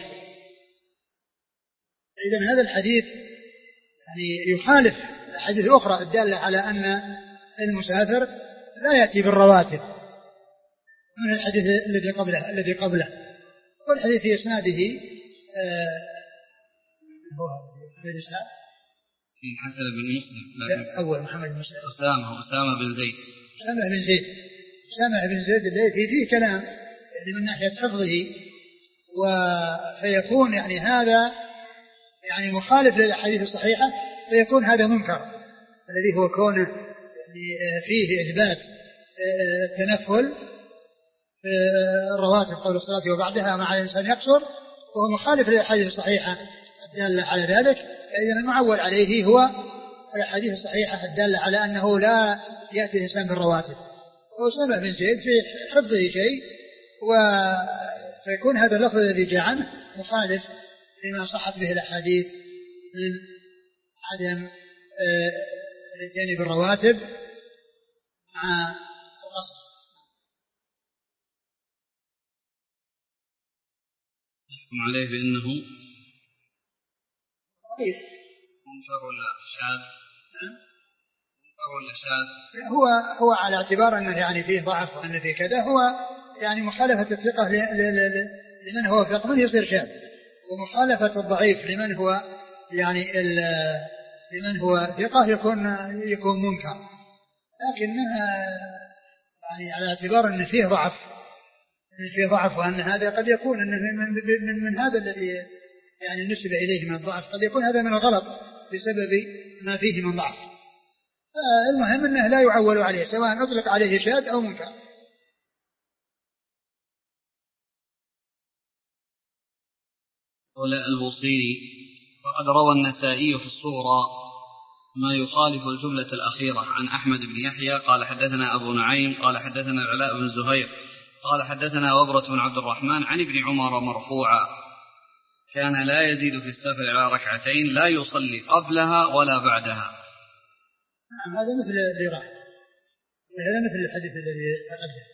إذن هذا الحديث يعني يخالف الحديث الأخرى الدالة على أن المسافر لا يأتي بالرواتب من الحديث الذي قبله. والحديث في إسناده هو هذا الإسناد في حسن بن مسلم أول محمد بن مسلم أسامة بن زيد الذي فيه كلام من ناحية حفظه، فيكون يعني هذا يعني مخالف للأحاديث الصحيحة، فيكون هذا منكر الذي هو كونه يعني فيه إثبات التنفل الرواتب قبل الصلاة وبعدها مع الإنسان يقصر، وهو مخالف للأحاديث الصحيحة الدالة على ذلك. فإذا المعول عليه هو الأحاديث الصحيحة الدالة على أنه لا يأتي الإنسان بالرواتب. وأسامة بن زيد في حفظه شيء، فيكون هذا اللفظ الذي جاء عنه مخالف لما صحت به الأحاديث من عدم الاتيان بالرواتب مع القصر. يحكم عليه بأنه كيف منكر ولا شاذ؟ هو على اعتبار أنه يعني فيه ضعف وأنه فيه كذا، هو يعني مخالفة الثقة لمن هو ثقة من يصير شاذ، ومخالفة الضعيف لمن هو يعني لمن هو ثقة يكون منكر. لكنها يعني على اعتبار أن فيه ضعف وأن هذا قد يكون أنه من هذا الذي يعني نسب إليه من الضعف، قد يكون هذا من الغلط بسبب ما فيه من ضعف. المهم أنه لا يعول عليه سواء أطلق عليه شاذ أو منكر. قال البوصيري وقد روى النسائي في الصغرى ما يخالف الجملة الأخيرة عن أحمد بن يحيى قال حدثنا أبو نعيم قال حدثنا العلاء بن زهير قال حدثنا وبرة بن عبد الرحمن عن ابن عمر مرفوعا كان لا يزيد في السفر على ركعتين لا يصلي قبلها ولا بعدها. نعم هذا مثل اللي راح، هذا مثل الحديث الذي تقدم.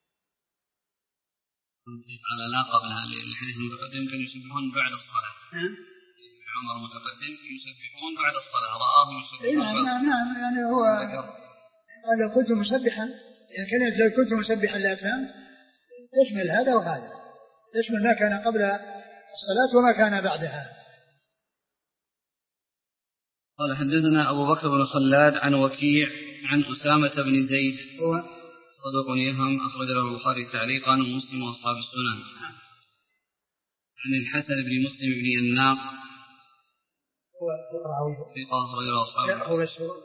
على لا قبلها الحديث المتقدم كانوا يسبحون بعد الصلاة. ابن عمر متقدم يسبحون بعد الصلاة رآهم يسبحون. نعم يعني هو قال لو كنت مسبحا يعني كلمة لو كنت مسبحا لأتممت تشمل هذا وهذا، تشمل ما كان قبل الصلاة وما كان بعدها. قال حدثنا أبو بكر بن خلاد عن وكيع عن أسامة بن زيد صدوق يهم أخرج له البخاري تعليقا ومسلم وأصحاب السنن. عن الحسن بن مسلم بن يناق ثقة أخرج له أصحاب السنن.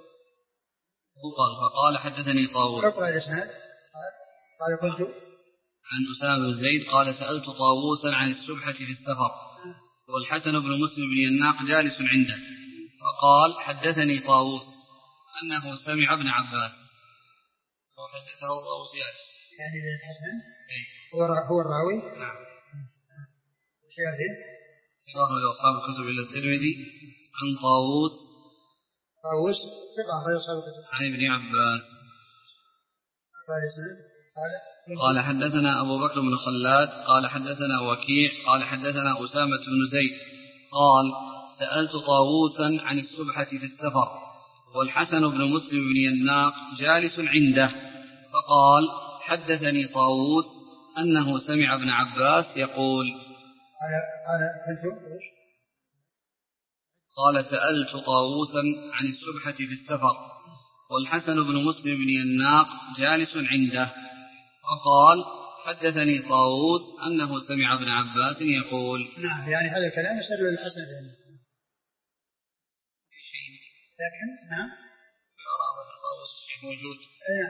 فقال حدثني طاووس قال كنت عن أسامة بن زيد قال سألت طاووسا عن السبحة في السفر والحسن بن مسلم بن يناق جالس عنده فقال حدثني طاووس أنه سمع ابن عباس وحدثه طاووس جالس. يعني الحسن إيه؟ هو الراوي. نعم. شاهد سواه لأصحاب الكتب إلا الترمذي عن طاووس ثقة أصحاب الكتب عن ابن عباس قال حدثنا أبو بكر بن خلاد قال حدثنا وكيع قال حدثنا أسامة بن زيد قال سألت طاووسا عن السبحة في السفر والحسن بن مسلم بن يناق جالس عنده فقال حدثني طاووس أنه سمع ابن عباس يقول قال سألت طاووسا عن السبحة في السفر والحسن بن مسلم بن يناق جالس عنده فقال حدثني طاووس أنه سمع ابن عباس يقول. نعم يعني هذا الكلام يسأل للحسن بن لكن نعم طاووس الشيخ موجود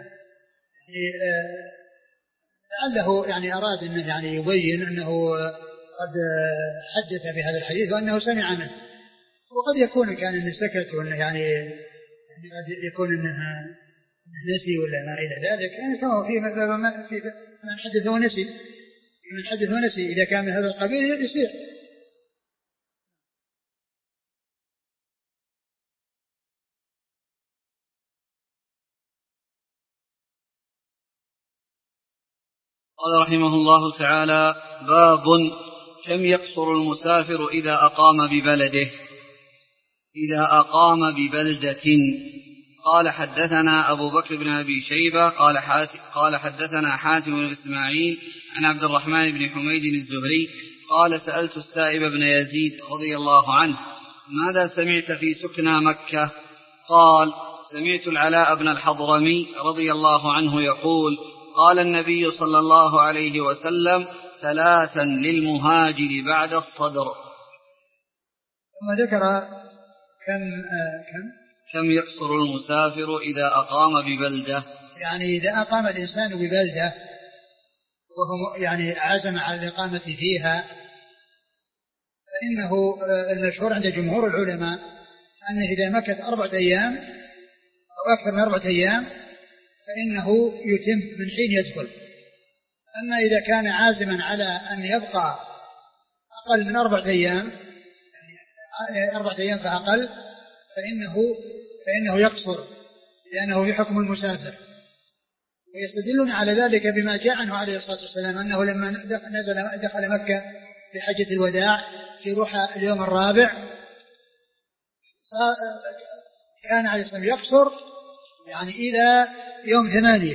لعله يعني أراد أنه يعني يبين أنه قد حدث بهذا الحديث وأنه سمع منه وقد يكون كان أنه سكت وأنه يعني قد يكون أنه نسي ولا ما إلى ذلك يعني كما في من حدث ونسي إذا كان من هذا القبيل يصير. قال رحمه الله تعالى باب كم يقصر المسافر إذا أقام ببلدة. قال حدثنا أبو بكر بن أبي شيبة قال حدثنا حاتم بن إسماعيل عن عبد الرحمن بن حميد الزهري قال سألت السائب بن يزيد رضي الله عنه ماذا سمعت في سكنى مكة؟ قال سمعت العلاء بن الحضرمي رضي الله عنه يقول قال النبي صلى الله عليه وسلم 3 للمهاجر بعد الصدر. ثم ذكر كم يقصر المسافر إذا أقام ببلدة. يعني إذا أقام الإنسان ببلدة وهو يعني عزم على الإقامة فيها فإنه المشهور عند جمهور العلماء أنه إذا مكث 4 أيام أو أكثر من 4 أيام فإنه يتم من حين يدخل. أما إذا كان عازما على أن يبقى أقل من 4 أيام يعني 4 أيام فأقل فإنه يقصر لأنه يحكم المسافر. ويستدلون على ذلك بما جاء عنه عليه الصلاة والسلام أنه لما دخل مكة في حجة الوداع في روح اليوم الرابع كان عليه الصلاة والسلام يقصر يعني إلى يوم 8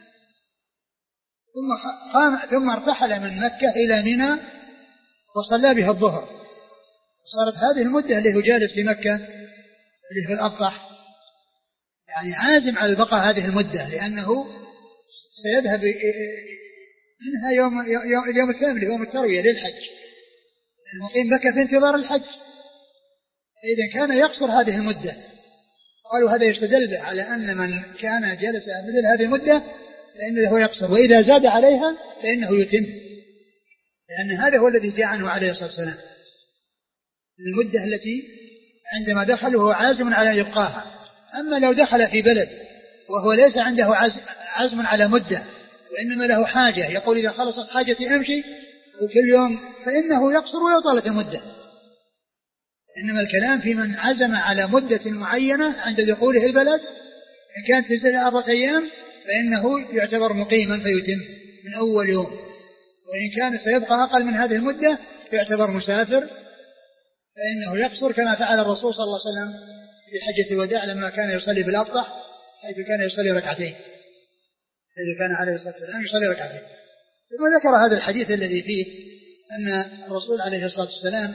ثم ارتحل من مكة إلى منى وصلى بها الظهر. صارت هذه المدة اللي هو جالس في مكة اللي في الأبطح يعني عازم على البقاء هذه المدة لأنه سيذهب منها اليوم الثامن يوم التروية للحج المقيم مكة في انتظار الحج. إذا كان يقصر هذه المدة قالوا هذا يستدل به على أن من كان جلس مثل هذه المدة فإنه يقصر وإذا زاد عليها فإنه يتم لأن هذا هو الذي جاء عنه عليه الصلاة والسلام المدة التي عندما دخل وهو عازم على يبقاها. أما لو دخل في بلد وهو ليس عنده عزم على مدة وإنما له حاجة يقول إذا خلصت حاجتي أمشي وكل يوم فإنه يقصر ولو طالت المدة. إنما الكلام في من عزم على مدة معينة عند دخوله البلد إن كانت تزيد 4 أيام فإنه يعتبر مقيما فيتم من أول يوم وإن كان سيبقى أقل من هذه المدة يعتبر مسافر فإنه يقصر كما فعل الرسول صلى الله عليه وسلم في حجة الوداع لما كان يصلي بالأبطح حيث كان يصلي ركعتين حيث كان عليه الصلاة والسلام يصلي ركعتين. ثم ذكر هذا الحديث الذي فيه أن الرسول عليه الصلاة والسلام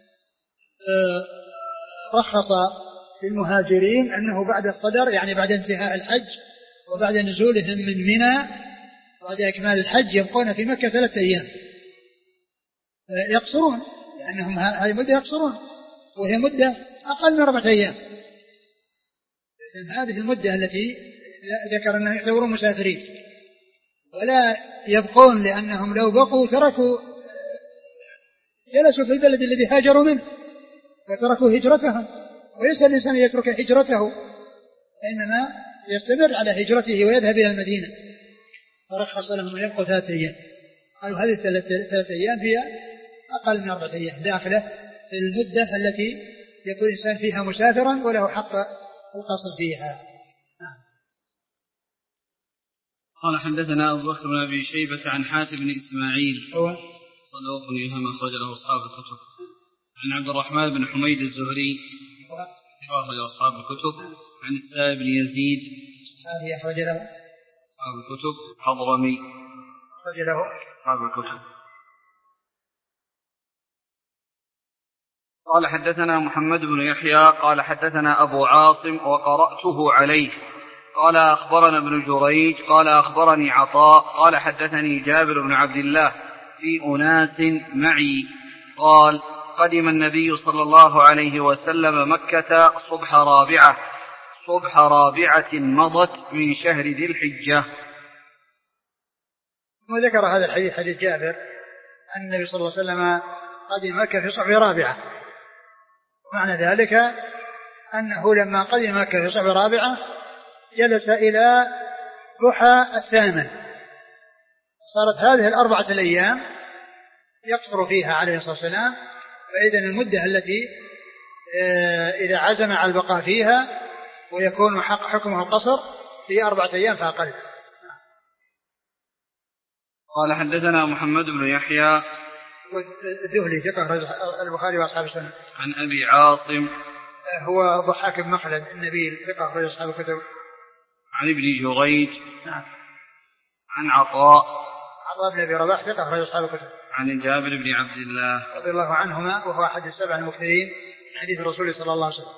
رخص للمهاجرين أنه بعد الصدر يعني بعد انتهاء الحج وبعد نزولهم من منى وبعد إكمال الحج يبقون في مكة 3 أيام يقصرون لأنهم هذه مدة يقصرون وهي مدة أقل من 4 أيام. هذه المدة التي ذكر أنهم يعتبرون مسافرين ولا يبقون لأنهم لو بقوا تركوا جلسوا في البلد الذي هاجروا منه وتركوا هجرتهم، وليس الإنسان يترك هجرته، إنما يستمر على هجرته ويذهب إلى المدينة. فرخص لهم أن يبقوا 3 أيام. قالوا هذه 3 أيام هي أقل من 4 أيام، داخلة في المدة التي يكون الإنسان فيها مسافرا وله حق القصر فيها. قال حدثنا أبو بكر بن أبي شيبة عن حاتم بن إسماعيل صدوق يهم أخرج له أصحاب الكتب. عن عبد الرحمن بن حميد الزهري أخرج له أصحاب الكتب. عن السائب بن يزيد صحابي أخرج له أصحاب الكتب. حضرمي أخرج له أصحاب الكتب. قال حدثنا محمد بن يحيى قال حدثنا أبو عاصم وقرأته عليه قال أخبرنا ابن جريج قال أخبرني عطاء قال حدثني جابر بن عبد الله في أناس معي قال قدم النبي صلى الله عليه وسلم مكة صبح رابعة مضت من شهر ذي الحجة. وذكر هذا الحديث حديث جابر أن النبي صلى الله عليه وسلم قدم مكة في صبح رابعة، معنى ذلك أنه لما قدم مكة في صبح رابعة جلس إلى ضحى 8، صارت هذه 4 الأيام يقصر فيها عليه الصلاة والسلام. فإذا المدة التي إذا عزم على البقاء فيها ويكون حكمه القصر في 4 أيام فأقل. قال حدثنا محمد بن يحيى الذهلي ثقة البخاري وأصحاب السنن. عن أبي عاصم هو ضحاك بن مخلد النبيل ثقة أخرج أصحاب الكتب. عن ابن جريج نعم. عن عطاء بن أبي رباح ثقة أخرج أصحاب الكتب. عن جابر بن عبد الله رضي الله عنهما وهو أحد ال7 المكثرين من حديث الرسول صلى الله عليه وسلم.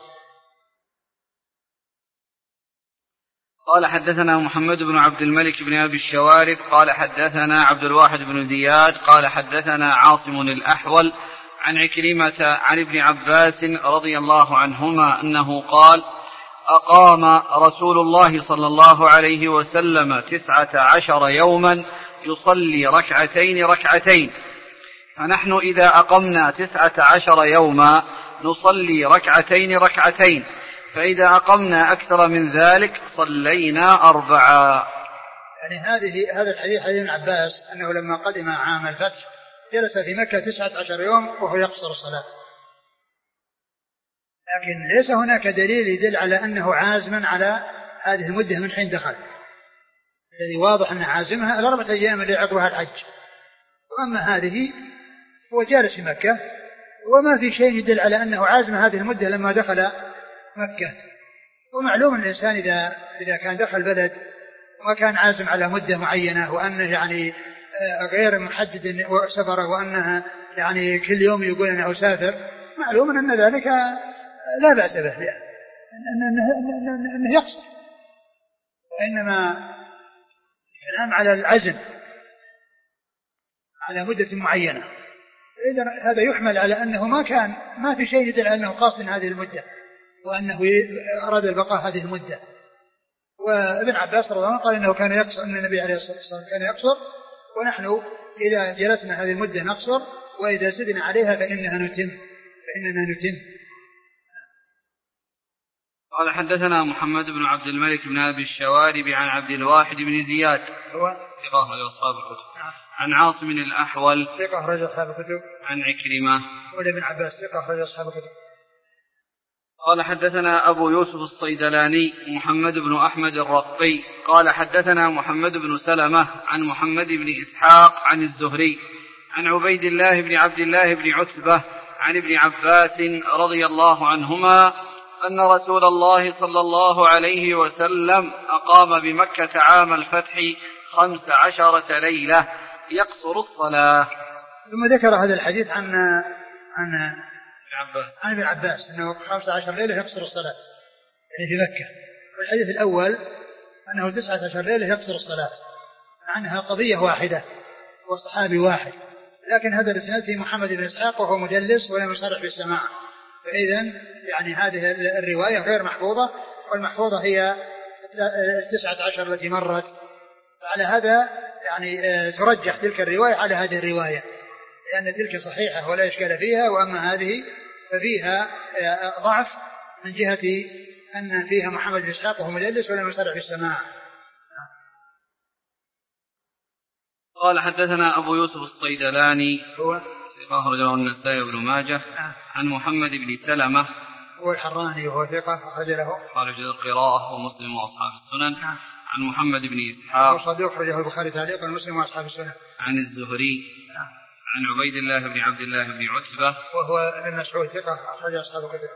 قال حدثنا محمد بن عبد الملك بن أبي الشوارب قال حدثنا عبد الواحد بن زياد قال حدثنا عاصم الأحول عن عكرمة عن ابن عباس رضي الله عنهما أنه قال أقام رسول الله صلى الله عليه وسلم 19 يوما يصلي ركعتين، فنحن إذا أقمنا 19 يوما نصلي ركعتين، فإذا أقمنا أكثر من ذلك صلينا 4. يعني هذا الحديث حديث ابن عباس أنه لما قدم عام الفتح جلس في مكة 19 يوم وهو يقصر الصلاة، لكن ليس هناك دليل يدل على أنه عازما على هذه المدة من حين دخل، الذي واضح أنه عازمها 4 أيام اللي عقبها الحج. وأما هذه هو جالس في مكة وما في شيء يدل على أنه عازم هذه المدة لما دخل مكة. ومعلوم الإنسان إذا كان دخل بلد وما كان عازم على مدة معينة وأنه يعني غير محدد سفره وأنها يعني كل يوم يقول أنه أسافر، معلوم أن ذلك لا بأس به أنه يقصر، وإنما ينام على العزم على مدة معينة. إذا هذا يحمل على أنه ما في شيء يدل على أنه قاصد هذه المدة وأنه أراد البقاء هذه المدة. وابن عباس رضي الله عنه قال إنه كان يقصر، أن النبي عليه الصلاة والسلام كان يقصر، ونحن إذا جلسنا هذه المدة نقصر، وإذا زدنا عليها فإننا نتم. قال حدثنا محمد بن عبد الملك بن أبي الشوارب عن عبد الواحد بن زياد هو ثقة أخرج أصحاب الكتب. عن عاصم الأحول ثقة أخرج أصحاب الكتب. عن عكرمة وابن عباس ثقة أخرج أصحاب الكتب. قال حدثنا أبو يوسف الصيدلاني محمد بن أحمد الرقي قال حدثنا محمد بن سلمة عن محمد بن إسحاق عن الزهري عن عبيد الله بن عبد الله بن عتبة عن ابن عباس رضي الله عنهما أن رسول الله صلى الله عليه وسلم أقام بمكة عام الفتح 15 ليلة يقصر الصلاة. ثم ذكر هذا الحديث عن ابن عباس أنه 15 ليلة يقصر الصلاة يعني في مكة. والحديث الأول أنه 19 ليلة يقصر الصلاة، عنها قضية واحدة وصحابي واحد، لكن هذا الإسناد في محمد بن إسحاق وهو مدلس ولم يصرح بالسماع، فإذا يعني هذه الرواية غير محفوظة، والمحفوظة هي 19 التي مرت. فعلى هذا يعني ترجح تلك الرواية على هذه الرواية، لأن تلك صحيحة ولا إشكال فيها، وأما هذه ففيها ضعف من جهة أن فيها محمد بن إسحاق وهو مدلس ولم يصرح في السماع. قال حدثنا أبو يوسف الصيدلاني هو ثقة أخرجه النسائي وابن ماجه عن محمد بن سلمة هو الحراني وهو ثقة أخرج له خارج القراءة ومسلم وأصحاب السنن عن محمد بن إسحاق وصدوق أخرجه البخاري تعليقا ومسلم وأصحاب السنن عن الزهري عن عبيد الله بن عبد الله بن عتبة وهو ابن مسعود ثقة أخرج أصحاب الكتب.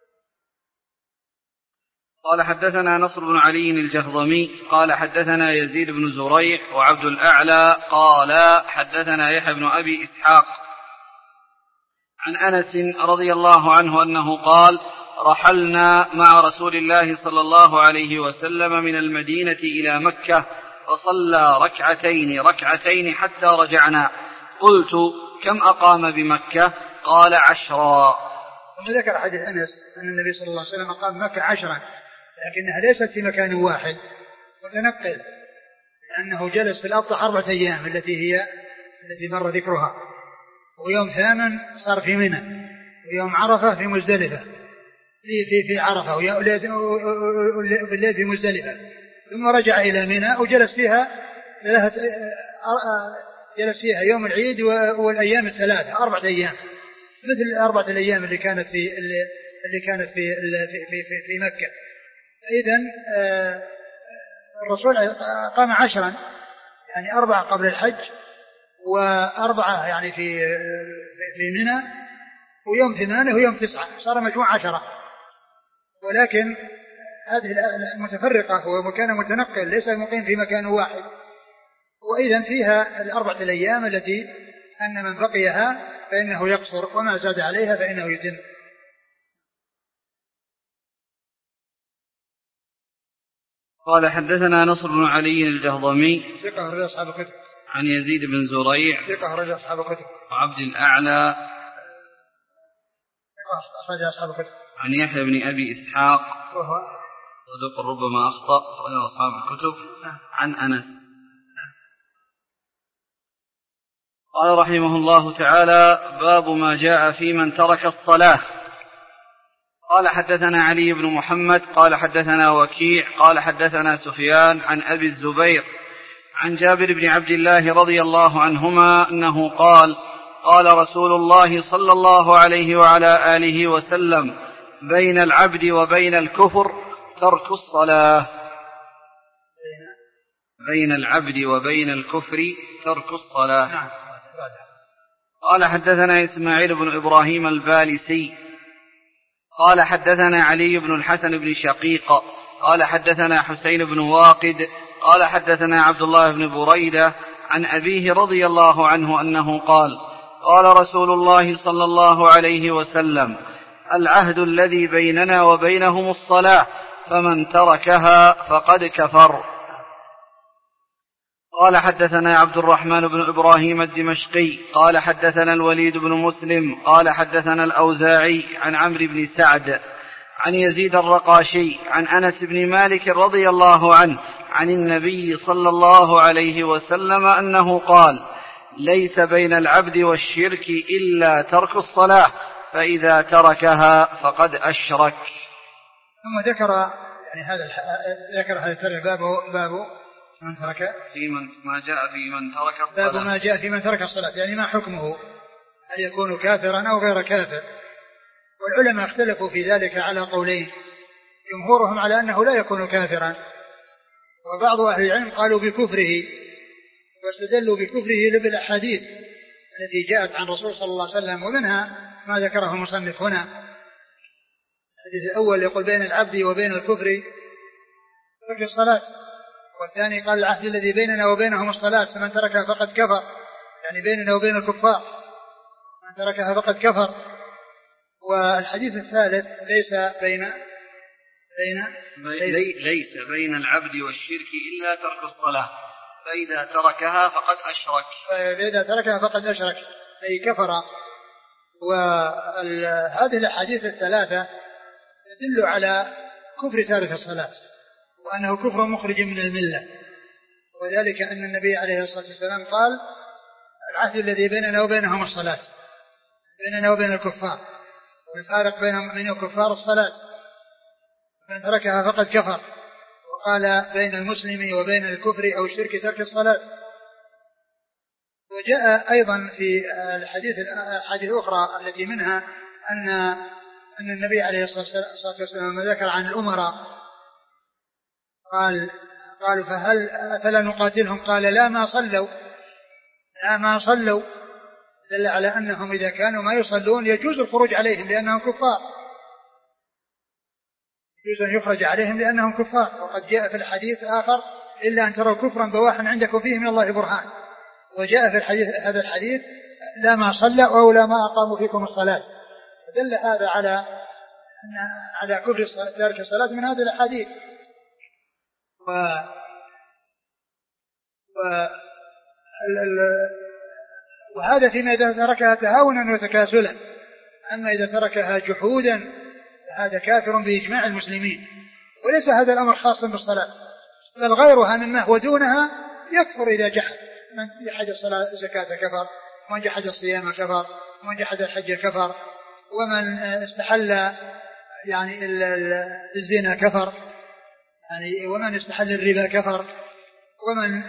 قال حدثنا نصر بن علي الجهضمي قال حدثنا يزيد بن زريع وعبد الأعلى قال حدثنا يحيى بن أبي إسحاق عن أنس رضي الله عنه أنه قال رحلنا مع رسول الله صلى الله عليه وسلم من المدينة إلى مكة فصلى ركعتين حتى رجعنا. قلت كم أقام بمكة؟ قال 10. وذكر حديث أنس أن النبي صلى الله عليه وسلم أقام مكة 10، لكنها ليست في مكان واحد متنقل، لأنه جلس في الأبطح 4 أيام التي مر ذكرها، ويوم 8 صار في منى، ويوم عرفة في مزدلفة في عرفة، وبالليل في مزدلفة، ثم رجع إلى منى وجلس فيها يوم العيد والأيام 3 4 أيام، مثل 4 الأيام اللي كانت في مكة. إذن الرسول قام 10، يعني 4 قبل الحج و4 يعني في منى، ويوم 8 ويوم 9، صار مجموع 10. ولكن هذه المتفرقة ومكان متنقل ليس المقيم في مكان واحد، وإذن فيها 4 الأيام التي أن من بقيها فإنه يقصر، وما زاد عليها فإنه يتم. قال حدثنا نصر بن علي الجهضمي ثقة أخرج أصحاب الكتب عن يزيد بن زريع ثقة أخرج أصحاب الكتب وعبد الأعلى ثقة أخرج أصحاب الكتب عن يحيى بن أبي إسحاق وهو صدوق ربما أخطأ أخرج أصحاب الكتب عن أنس. قال رحمه الله تعالى باب ما جاء في من ترك الصلاة. قال حدثنا علي بن محمد قال حدثنا وكيع قال حدثنا سفيان عن أبي الزبير عن جابر بن عبد الله رضي الله عنهما أنه قال قال رسول الله صلى الله عليه وعلى آله وسلم بين العبد وبين الكفر ترك الصلاة. بين العبد وبين الكفر ترك الصلاة. قال حدثنا إسماعيل بن إبراهيم البالسي قال حدثنا علي بن الحسن بن شقيق قال حدثنا حسين بن واقد قال حدثنا عبد الله بن بريدة عن أبيه رضي الله عنه أنه قال قال رسول الله صلى الله عليه وسلم العهد الذي بيننا وبينهم الصلاة فمن تركها فقد كفر. قال حدثنا عبد الرحمن بن إبراهيم الدمشقي قال حدثنا الوليد بن مسلم قال حدثنا الأوزاعي عن عمرو بن سعد عن يزيد الرقاشي عن أنس بن مالك رضي الله عنه عن النبي صلى الله عليه وسلم أنه قال ليس بين العبد والشرك إلا ترك الصلاة فإذا تركها فقد أشرك. ثم ذكر هذا الترك باب من ترك ما جاء في من ترك الصلاة. باب ما جاء في من ترك الصلاة، يعني ما حكمه، هل يكون كافرا أو غير كافر؟ والعلماء اختلفوا في ذلك على قولين، جمهورهم على أنه لا يكون كافرا، وبعض أهل العلم قالوا بكفره، واستدلوا بكفره بالأحاديث التي جاءت عن رسول صلى الله عليه وسلم، ومنها ما ذكره المصنف هنا. الحديث الأول يقول بين العبد وبين الكفر ترك الصلاة، والثاني قال العهد الذي بيننا وبينهم الصلاة فمن تركها فقد كفر، يعني بيننا وبين الكفار من تركها فقد كفر. والحديث الثالث ليس بين العبد والشرك إلا ترك الصلاة فإذا تركها فقد أشرك. فإذا تركها فقد أشرك أي كفر. وهذه الأحاديث الثلاثة تدل على كفر تارك الصلاة، وأنه كفر مخرج من الملة، وذلك أن النبي عليه الصلاة والسلام قال العهد الذي بيننا وبينهم الصلاة، بيننا وبين الكفار، والفارق بين الكفار الصلاة، من تركها فقد كفر. وقال بين المسلم وبين الكفر أو الشرك ترك الصلاة. وجاء أيضا في الحديث أخرى التي منها أن النبي عليه الصلاة والسلام ذكر عن الأمراء قالوا فلا نقاتلهم؟ قال لا ما صلوا، دل على أنهم إذا كانوا ما يصلون يجوز الخروج عليهم لأنهم كفار، يجوز أن يخرج عليهم لأنهم كفار. وقد جاء في الحديث آخر إلا أن تروا كفرا بواحا عندكم فيه من الله برهان. وجاء في هذا الحديث لا ما صلى أو لا ما أقاموا فيكم الصلاة. فدل هذا على كفر تارك الصلاة من هذه الأحاديث. وهذا فيما إذا تركها تهاونا وتكاسلا. أما إذا تركها جحودا فهذا كافر بإجماع المسلمين. وليس هذا الأمر خاصا بالصلاة، بل غيرها مما هو دونها يكفر إذا جحد. من جحد الصلاة الزكاة كفر، ومن جحد الصيام كفر، ومن جحد الحج كفر، ومن استحل يعني الزنا كفر، يعني ومن استحل الربا كفر، ومن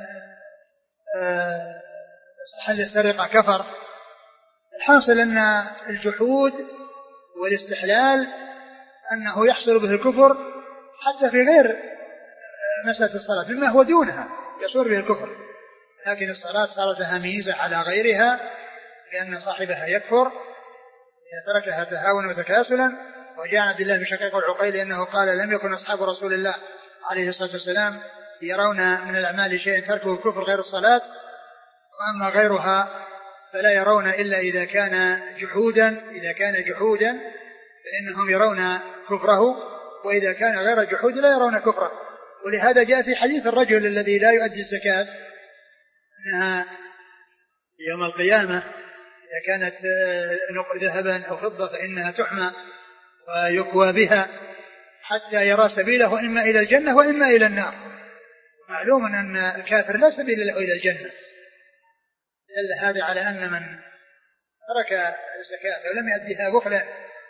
استحل السرقة كفر. الحاصل أن الجحود والاستحلال أنه يحصل به الكفر حتى في غير مسألة الصلاة، مما هو دونها يصير به الكفر. لكن الصلاة صارت لها ميزة على غيرها لأن صاحبها يكفر إذا تركها تهاونا وتكاسلا. وجاء عن عبد الله بن شقيق العقيلي أنه قال لم يكن أصحاب رسول الله عليه الصلاة والسلام يرون من الأعمال شيء تركه الكفر غير الصلاة، وأما غيرها فلا يرون إلا إذا كان جحودا فإنهم يرون كفره، وإذا كان غير جحود لا يرون كفره. ولهذا جاء في حديث الرجل الذي لا يؤدي الزكاة أنها يوم القيامة إذا كانت ذهبا أو فضة فإنها تحمى ويكوى بها حتى يرى سبيله إما إلى الجنة وإما إلى النار. معلوم أن الكافر لا سبيل له إلى الجنة. دل هذا على أن من ترك الزكاة ولم يؤديها بخلا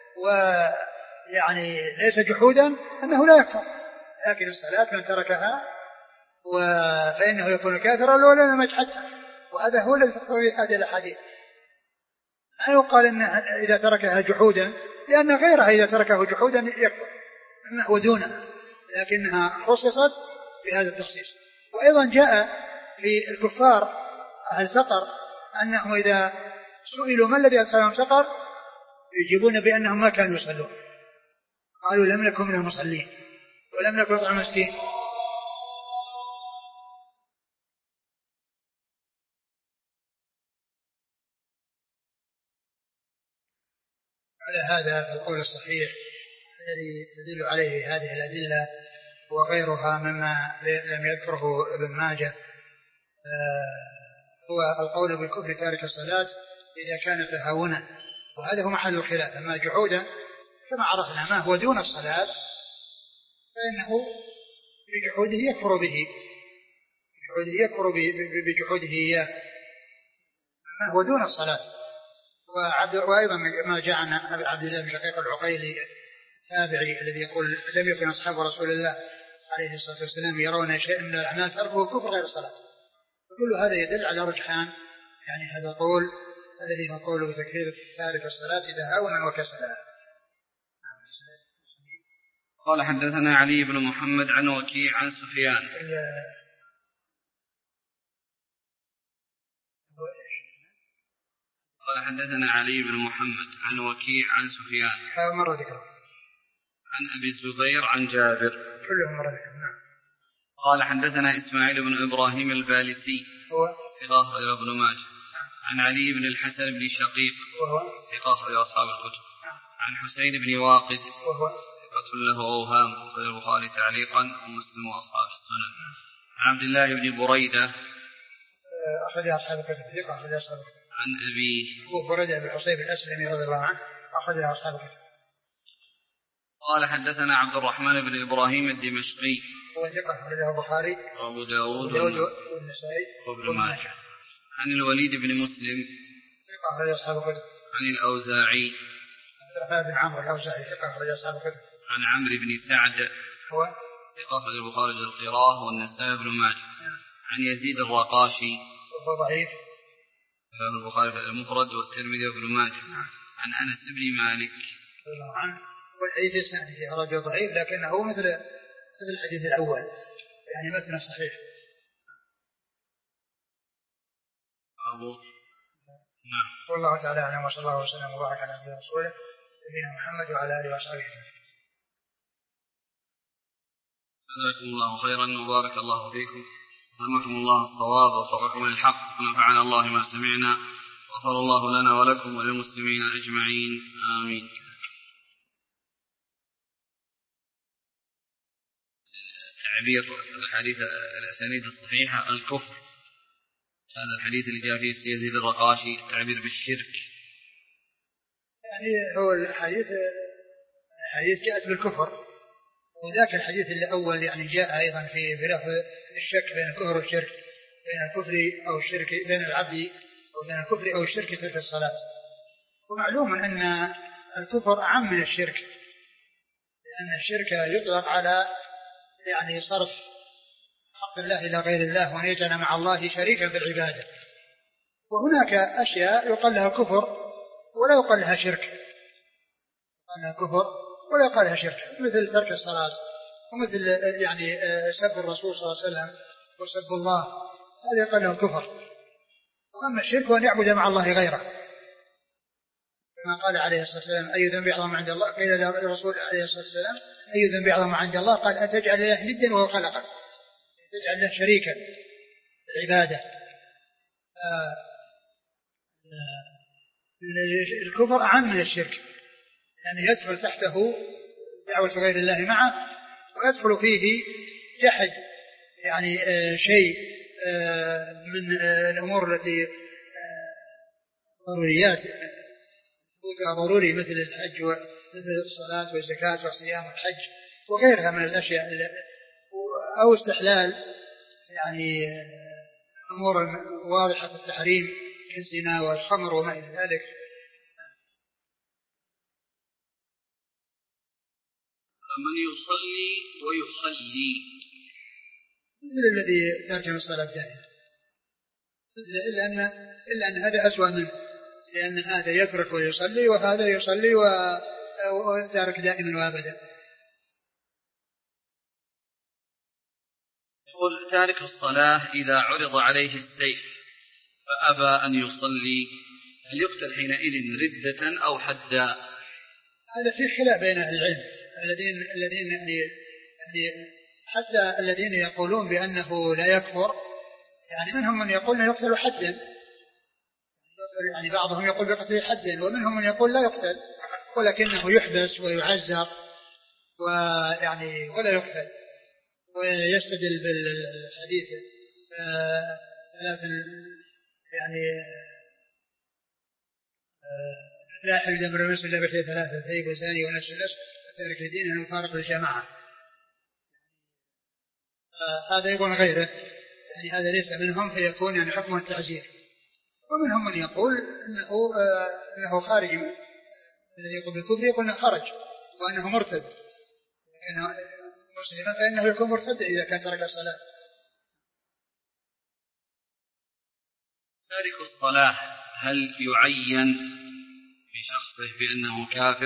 ويعني ليس جحودا أنه لا يكفر. لكن الصلاة من تركها فإنه يكون كافرا ولا لم يجحدها. وهذا هو الذي في هذه الأحاديث. لا يقال أن إذا تركها جحودا، لأن غيرها إذا تركه جحودا يكفر إنه هو دونها، لكنها خصصت بهذا التخصيص. وأيضا جاء في الكفار أهل سقر أنهم إذا سئلوا ما الذي أدخلهم سقر يجيبون بأنهم ما كانوا يصلون. قالوا لم نكن من المصلين ولم نكن نطعم المسكين. على هذا القول الصحيح الذي تدل عليه هذه الأدلة وغيرها مما لم يذكره ابن ماجه هو القول بالكفر تارك الصلاة إذا كان تهاونا، وهذا هو محل الخلاف. أما جحودا كما عرفنا ما هو دون الصلاة فإنه بجحوده يكفر به، بجحوده إياه ما هو دون الصلاة. وأيضا ما جاء عن عبد الله بن شقيق العقيلي التابعي الذي يقول لم يكن أصحاب رسول الله عليه الصلاة والسلام يرون شيئا من الأعمال تركه كفر غير الصلاة. كل هذا يدل على رجحان يعني هذا القول الذي هو قوله بتكفير تارك الصلاة تهاونا وكسلا. قال حدثنا علي بن محمد عن وكيع عن سفيان قال حدثنا علي بن محمد عن وكيع عن سفيان مرة ذكر عن أبي الزبير عن جابر كلهم مرة ذكر. قال حدثنا إسماعيل بن إبراهيم البالسي ثقة ابن ماجه عن علي بن الحسن بن شقيق ثقة أصحاب الكتب عن حسين بن واقد ثقة له أوهام غير البخاري تعليقا ومسلم وأصحاب السنن عن عبد الله بن بريدة أخرج أصحاب الكتب ثقة أخرج أصحاب الكتب عن أبيه بريدة بن حصيب الأسلمي رضي الله عنه أخرج أصحاب الكتب. قال حدثنا عبد الرحمن بن إبراهيم الدمشقي هو ثقة أخرجه البخاري وأبو داود والنسائي وابن ماجه عن الوليد بن مسلم ثقة أخرج أصحاب الكتب. عن الأوزاعي بن عمرو الأوزاعي ثقة أخرج أصحاب الكتب. عن عمرو بن سعد هو ثقة أخرج البخاري القراءة والنسائي بن ماجه. عن يزيد الرقاشي وهو ضعيف البخاري المفرد والترمذي وابن ماجه. عن أنس بن مالك رضي الله عنه والحديث إسناده رجل ضعيف لكنه مثل الحديث الأول يعني مثل صحيح. نعم. والله تعالى أعلم وصلى الله وسلم وبارك على نبينا ورسوله نبينا محمد وعلى آله وصحبه أجمعين. جزاكم الله خيرا وبارك الله فيكم. ألهمكم الله الصواب ووفقكم للحق ونفعنا الله ما سمعنا وغفر الله لنا ولكم وللمسلمين أجمعين آمين. تعبير الحديث الأسانيد الصحيحة الكفر. هذا الحديث اللي جاء فيه يزيد الرقاشي تعبير بالشرك. يعني هو الحديث جاءت بالكفر وذاك الحديث الأول يعني جاء أيضا في لفظ الشك بين الكفر والشرك بين الكفر أو الشرك بين العبد وبين الكفر أو الشرك في الصلاة. ومعلوم أن الكفر أعم من الشرك لأن الشرك يطلق على يعني صرف حق الله إلى غير الله وأن يجعل مع الله شريكا في العبادة. وهناك أشياء يقال لها كفر ولا يقال لها شرك ولا يقال لها شرك مثل ترك الصلاة ومثل يعني سب الرسول صلى الله عليه وسلم وسب الله هذا يقال له كفر. وأما الشرك هو أن يعبد مع الله غيره كما قال عليه الصلاة والسلام أي ذنب أعظم عند الله قيل للرسول عليه الصلاة والسلام أي ذنب أعظم عند الله قال أتجعل له ندا وهو خلقك تجعل له شريكا في العبادة. الكفر أعم من الشرك يعني يدخل تحته دعوة غير الله معه ويدخل فيه جحد يعني شيء من الأمور التي ضروريات ضروري مثل الحج ومثل الصلاة والزكاة والصيام والحج وغيرها من الأشياء أو استحلال يعني أمور واضحة التحريم كالزنا والخمر وما إلى ذلك. من يصلي ويصلي مثل الذي ترك الصلاة دائما إلا أن هذا أسوأ منه لأن هذا يترك ويصلي وهذا يصلي وترك دائما وابدا. يقول تارك الصلاة إذا عرض عليه السيف فأبى أن يصلي هل يقتل حينئذ ردة أو حدا؟ هذا في خلاف بين أهل العلم الذين يعني حتى الذين يقولون بأنه لا يكفر يعني منهم من يقول أنه يقتل حدا يعني بعضهم يقول بقتل حدا ومنهم من يقول لا يقتل ولكنه يحبس ويعزر ويعني ولا يقتل ويستدل بالحديث يعني لا يحل دم المسلم الا بحديث ثلاثه ثيب وزاني ونفس النفس وتارك الدين انه مفارق للجماعه. هذا يقول غيره يعني هذا ليس منهم فيكون يعني حكم التعزير. ومنهم من يقول انه خارج الذي يقول بالكفر يقول انه خرج وانه مرتد انه مسلما فانه يكون مرتد اذا كان ترك الصلاه. تارك الصلاة هل يعين بشخصه بأنه كافر؟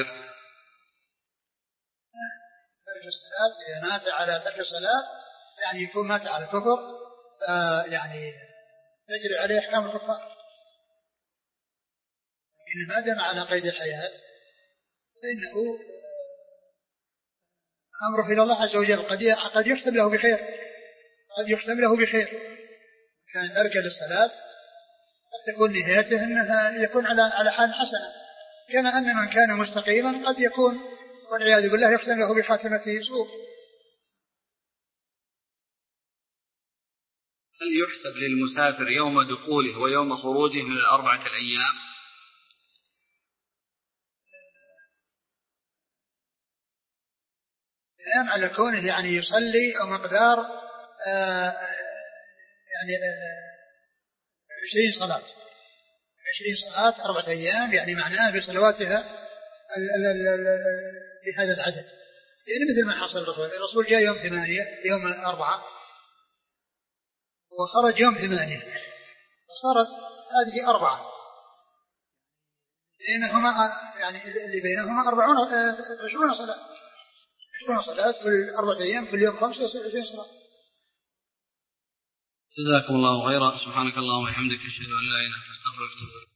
ترك الصلاة إذا مات على ترك الصلاة يعني يكون مات على الكفر يعني تجري عليه أحكام الكفار. إن ما دام على قيد الحياة فإنه أمره إلى الله عز وجل قد يختم له بخير كان ترك للصلاة قد تكون نهايته أنها يكون على حال حسنة كان أن من كان مستقيما قد يكون والعياذ بالله يختم له بخاتمته سوء. هل يحسب للمسافر يوم دخوله ويوم خروجه من 4 أيام؟ الأيام على كونه يعني يصلي أو مقدار يعني صلاة 20 صلاة 4 أيام، يعني معناه بصلواتها بهذا العدد، يعني مثل ما حصل الرسول جاء يوم 8 يوم 4 وخرج يوم 8، فصارت هذه 4 بينهما، يعني اللي بينهما 20 صلاة، 20 صلاة كل 4 أيام كل يوم 5 يصير 20 صلاة. جزاكم الله خيرا. سبحانك اللهم وبحمدك أشهد أن لا إله إلا أنت أستغفرك.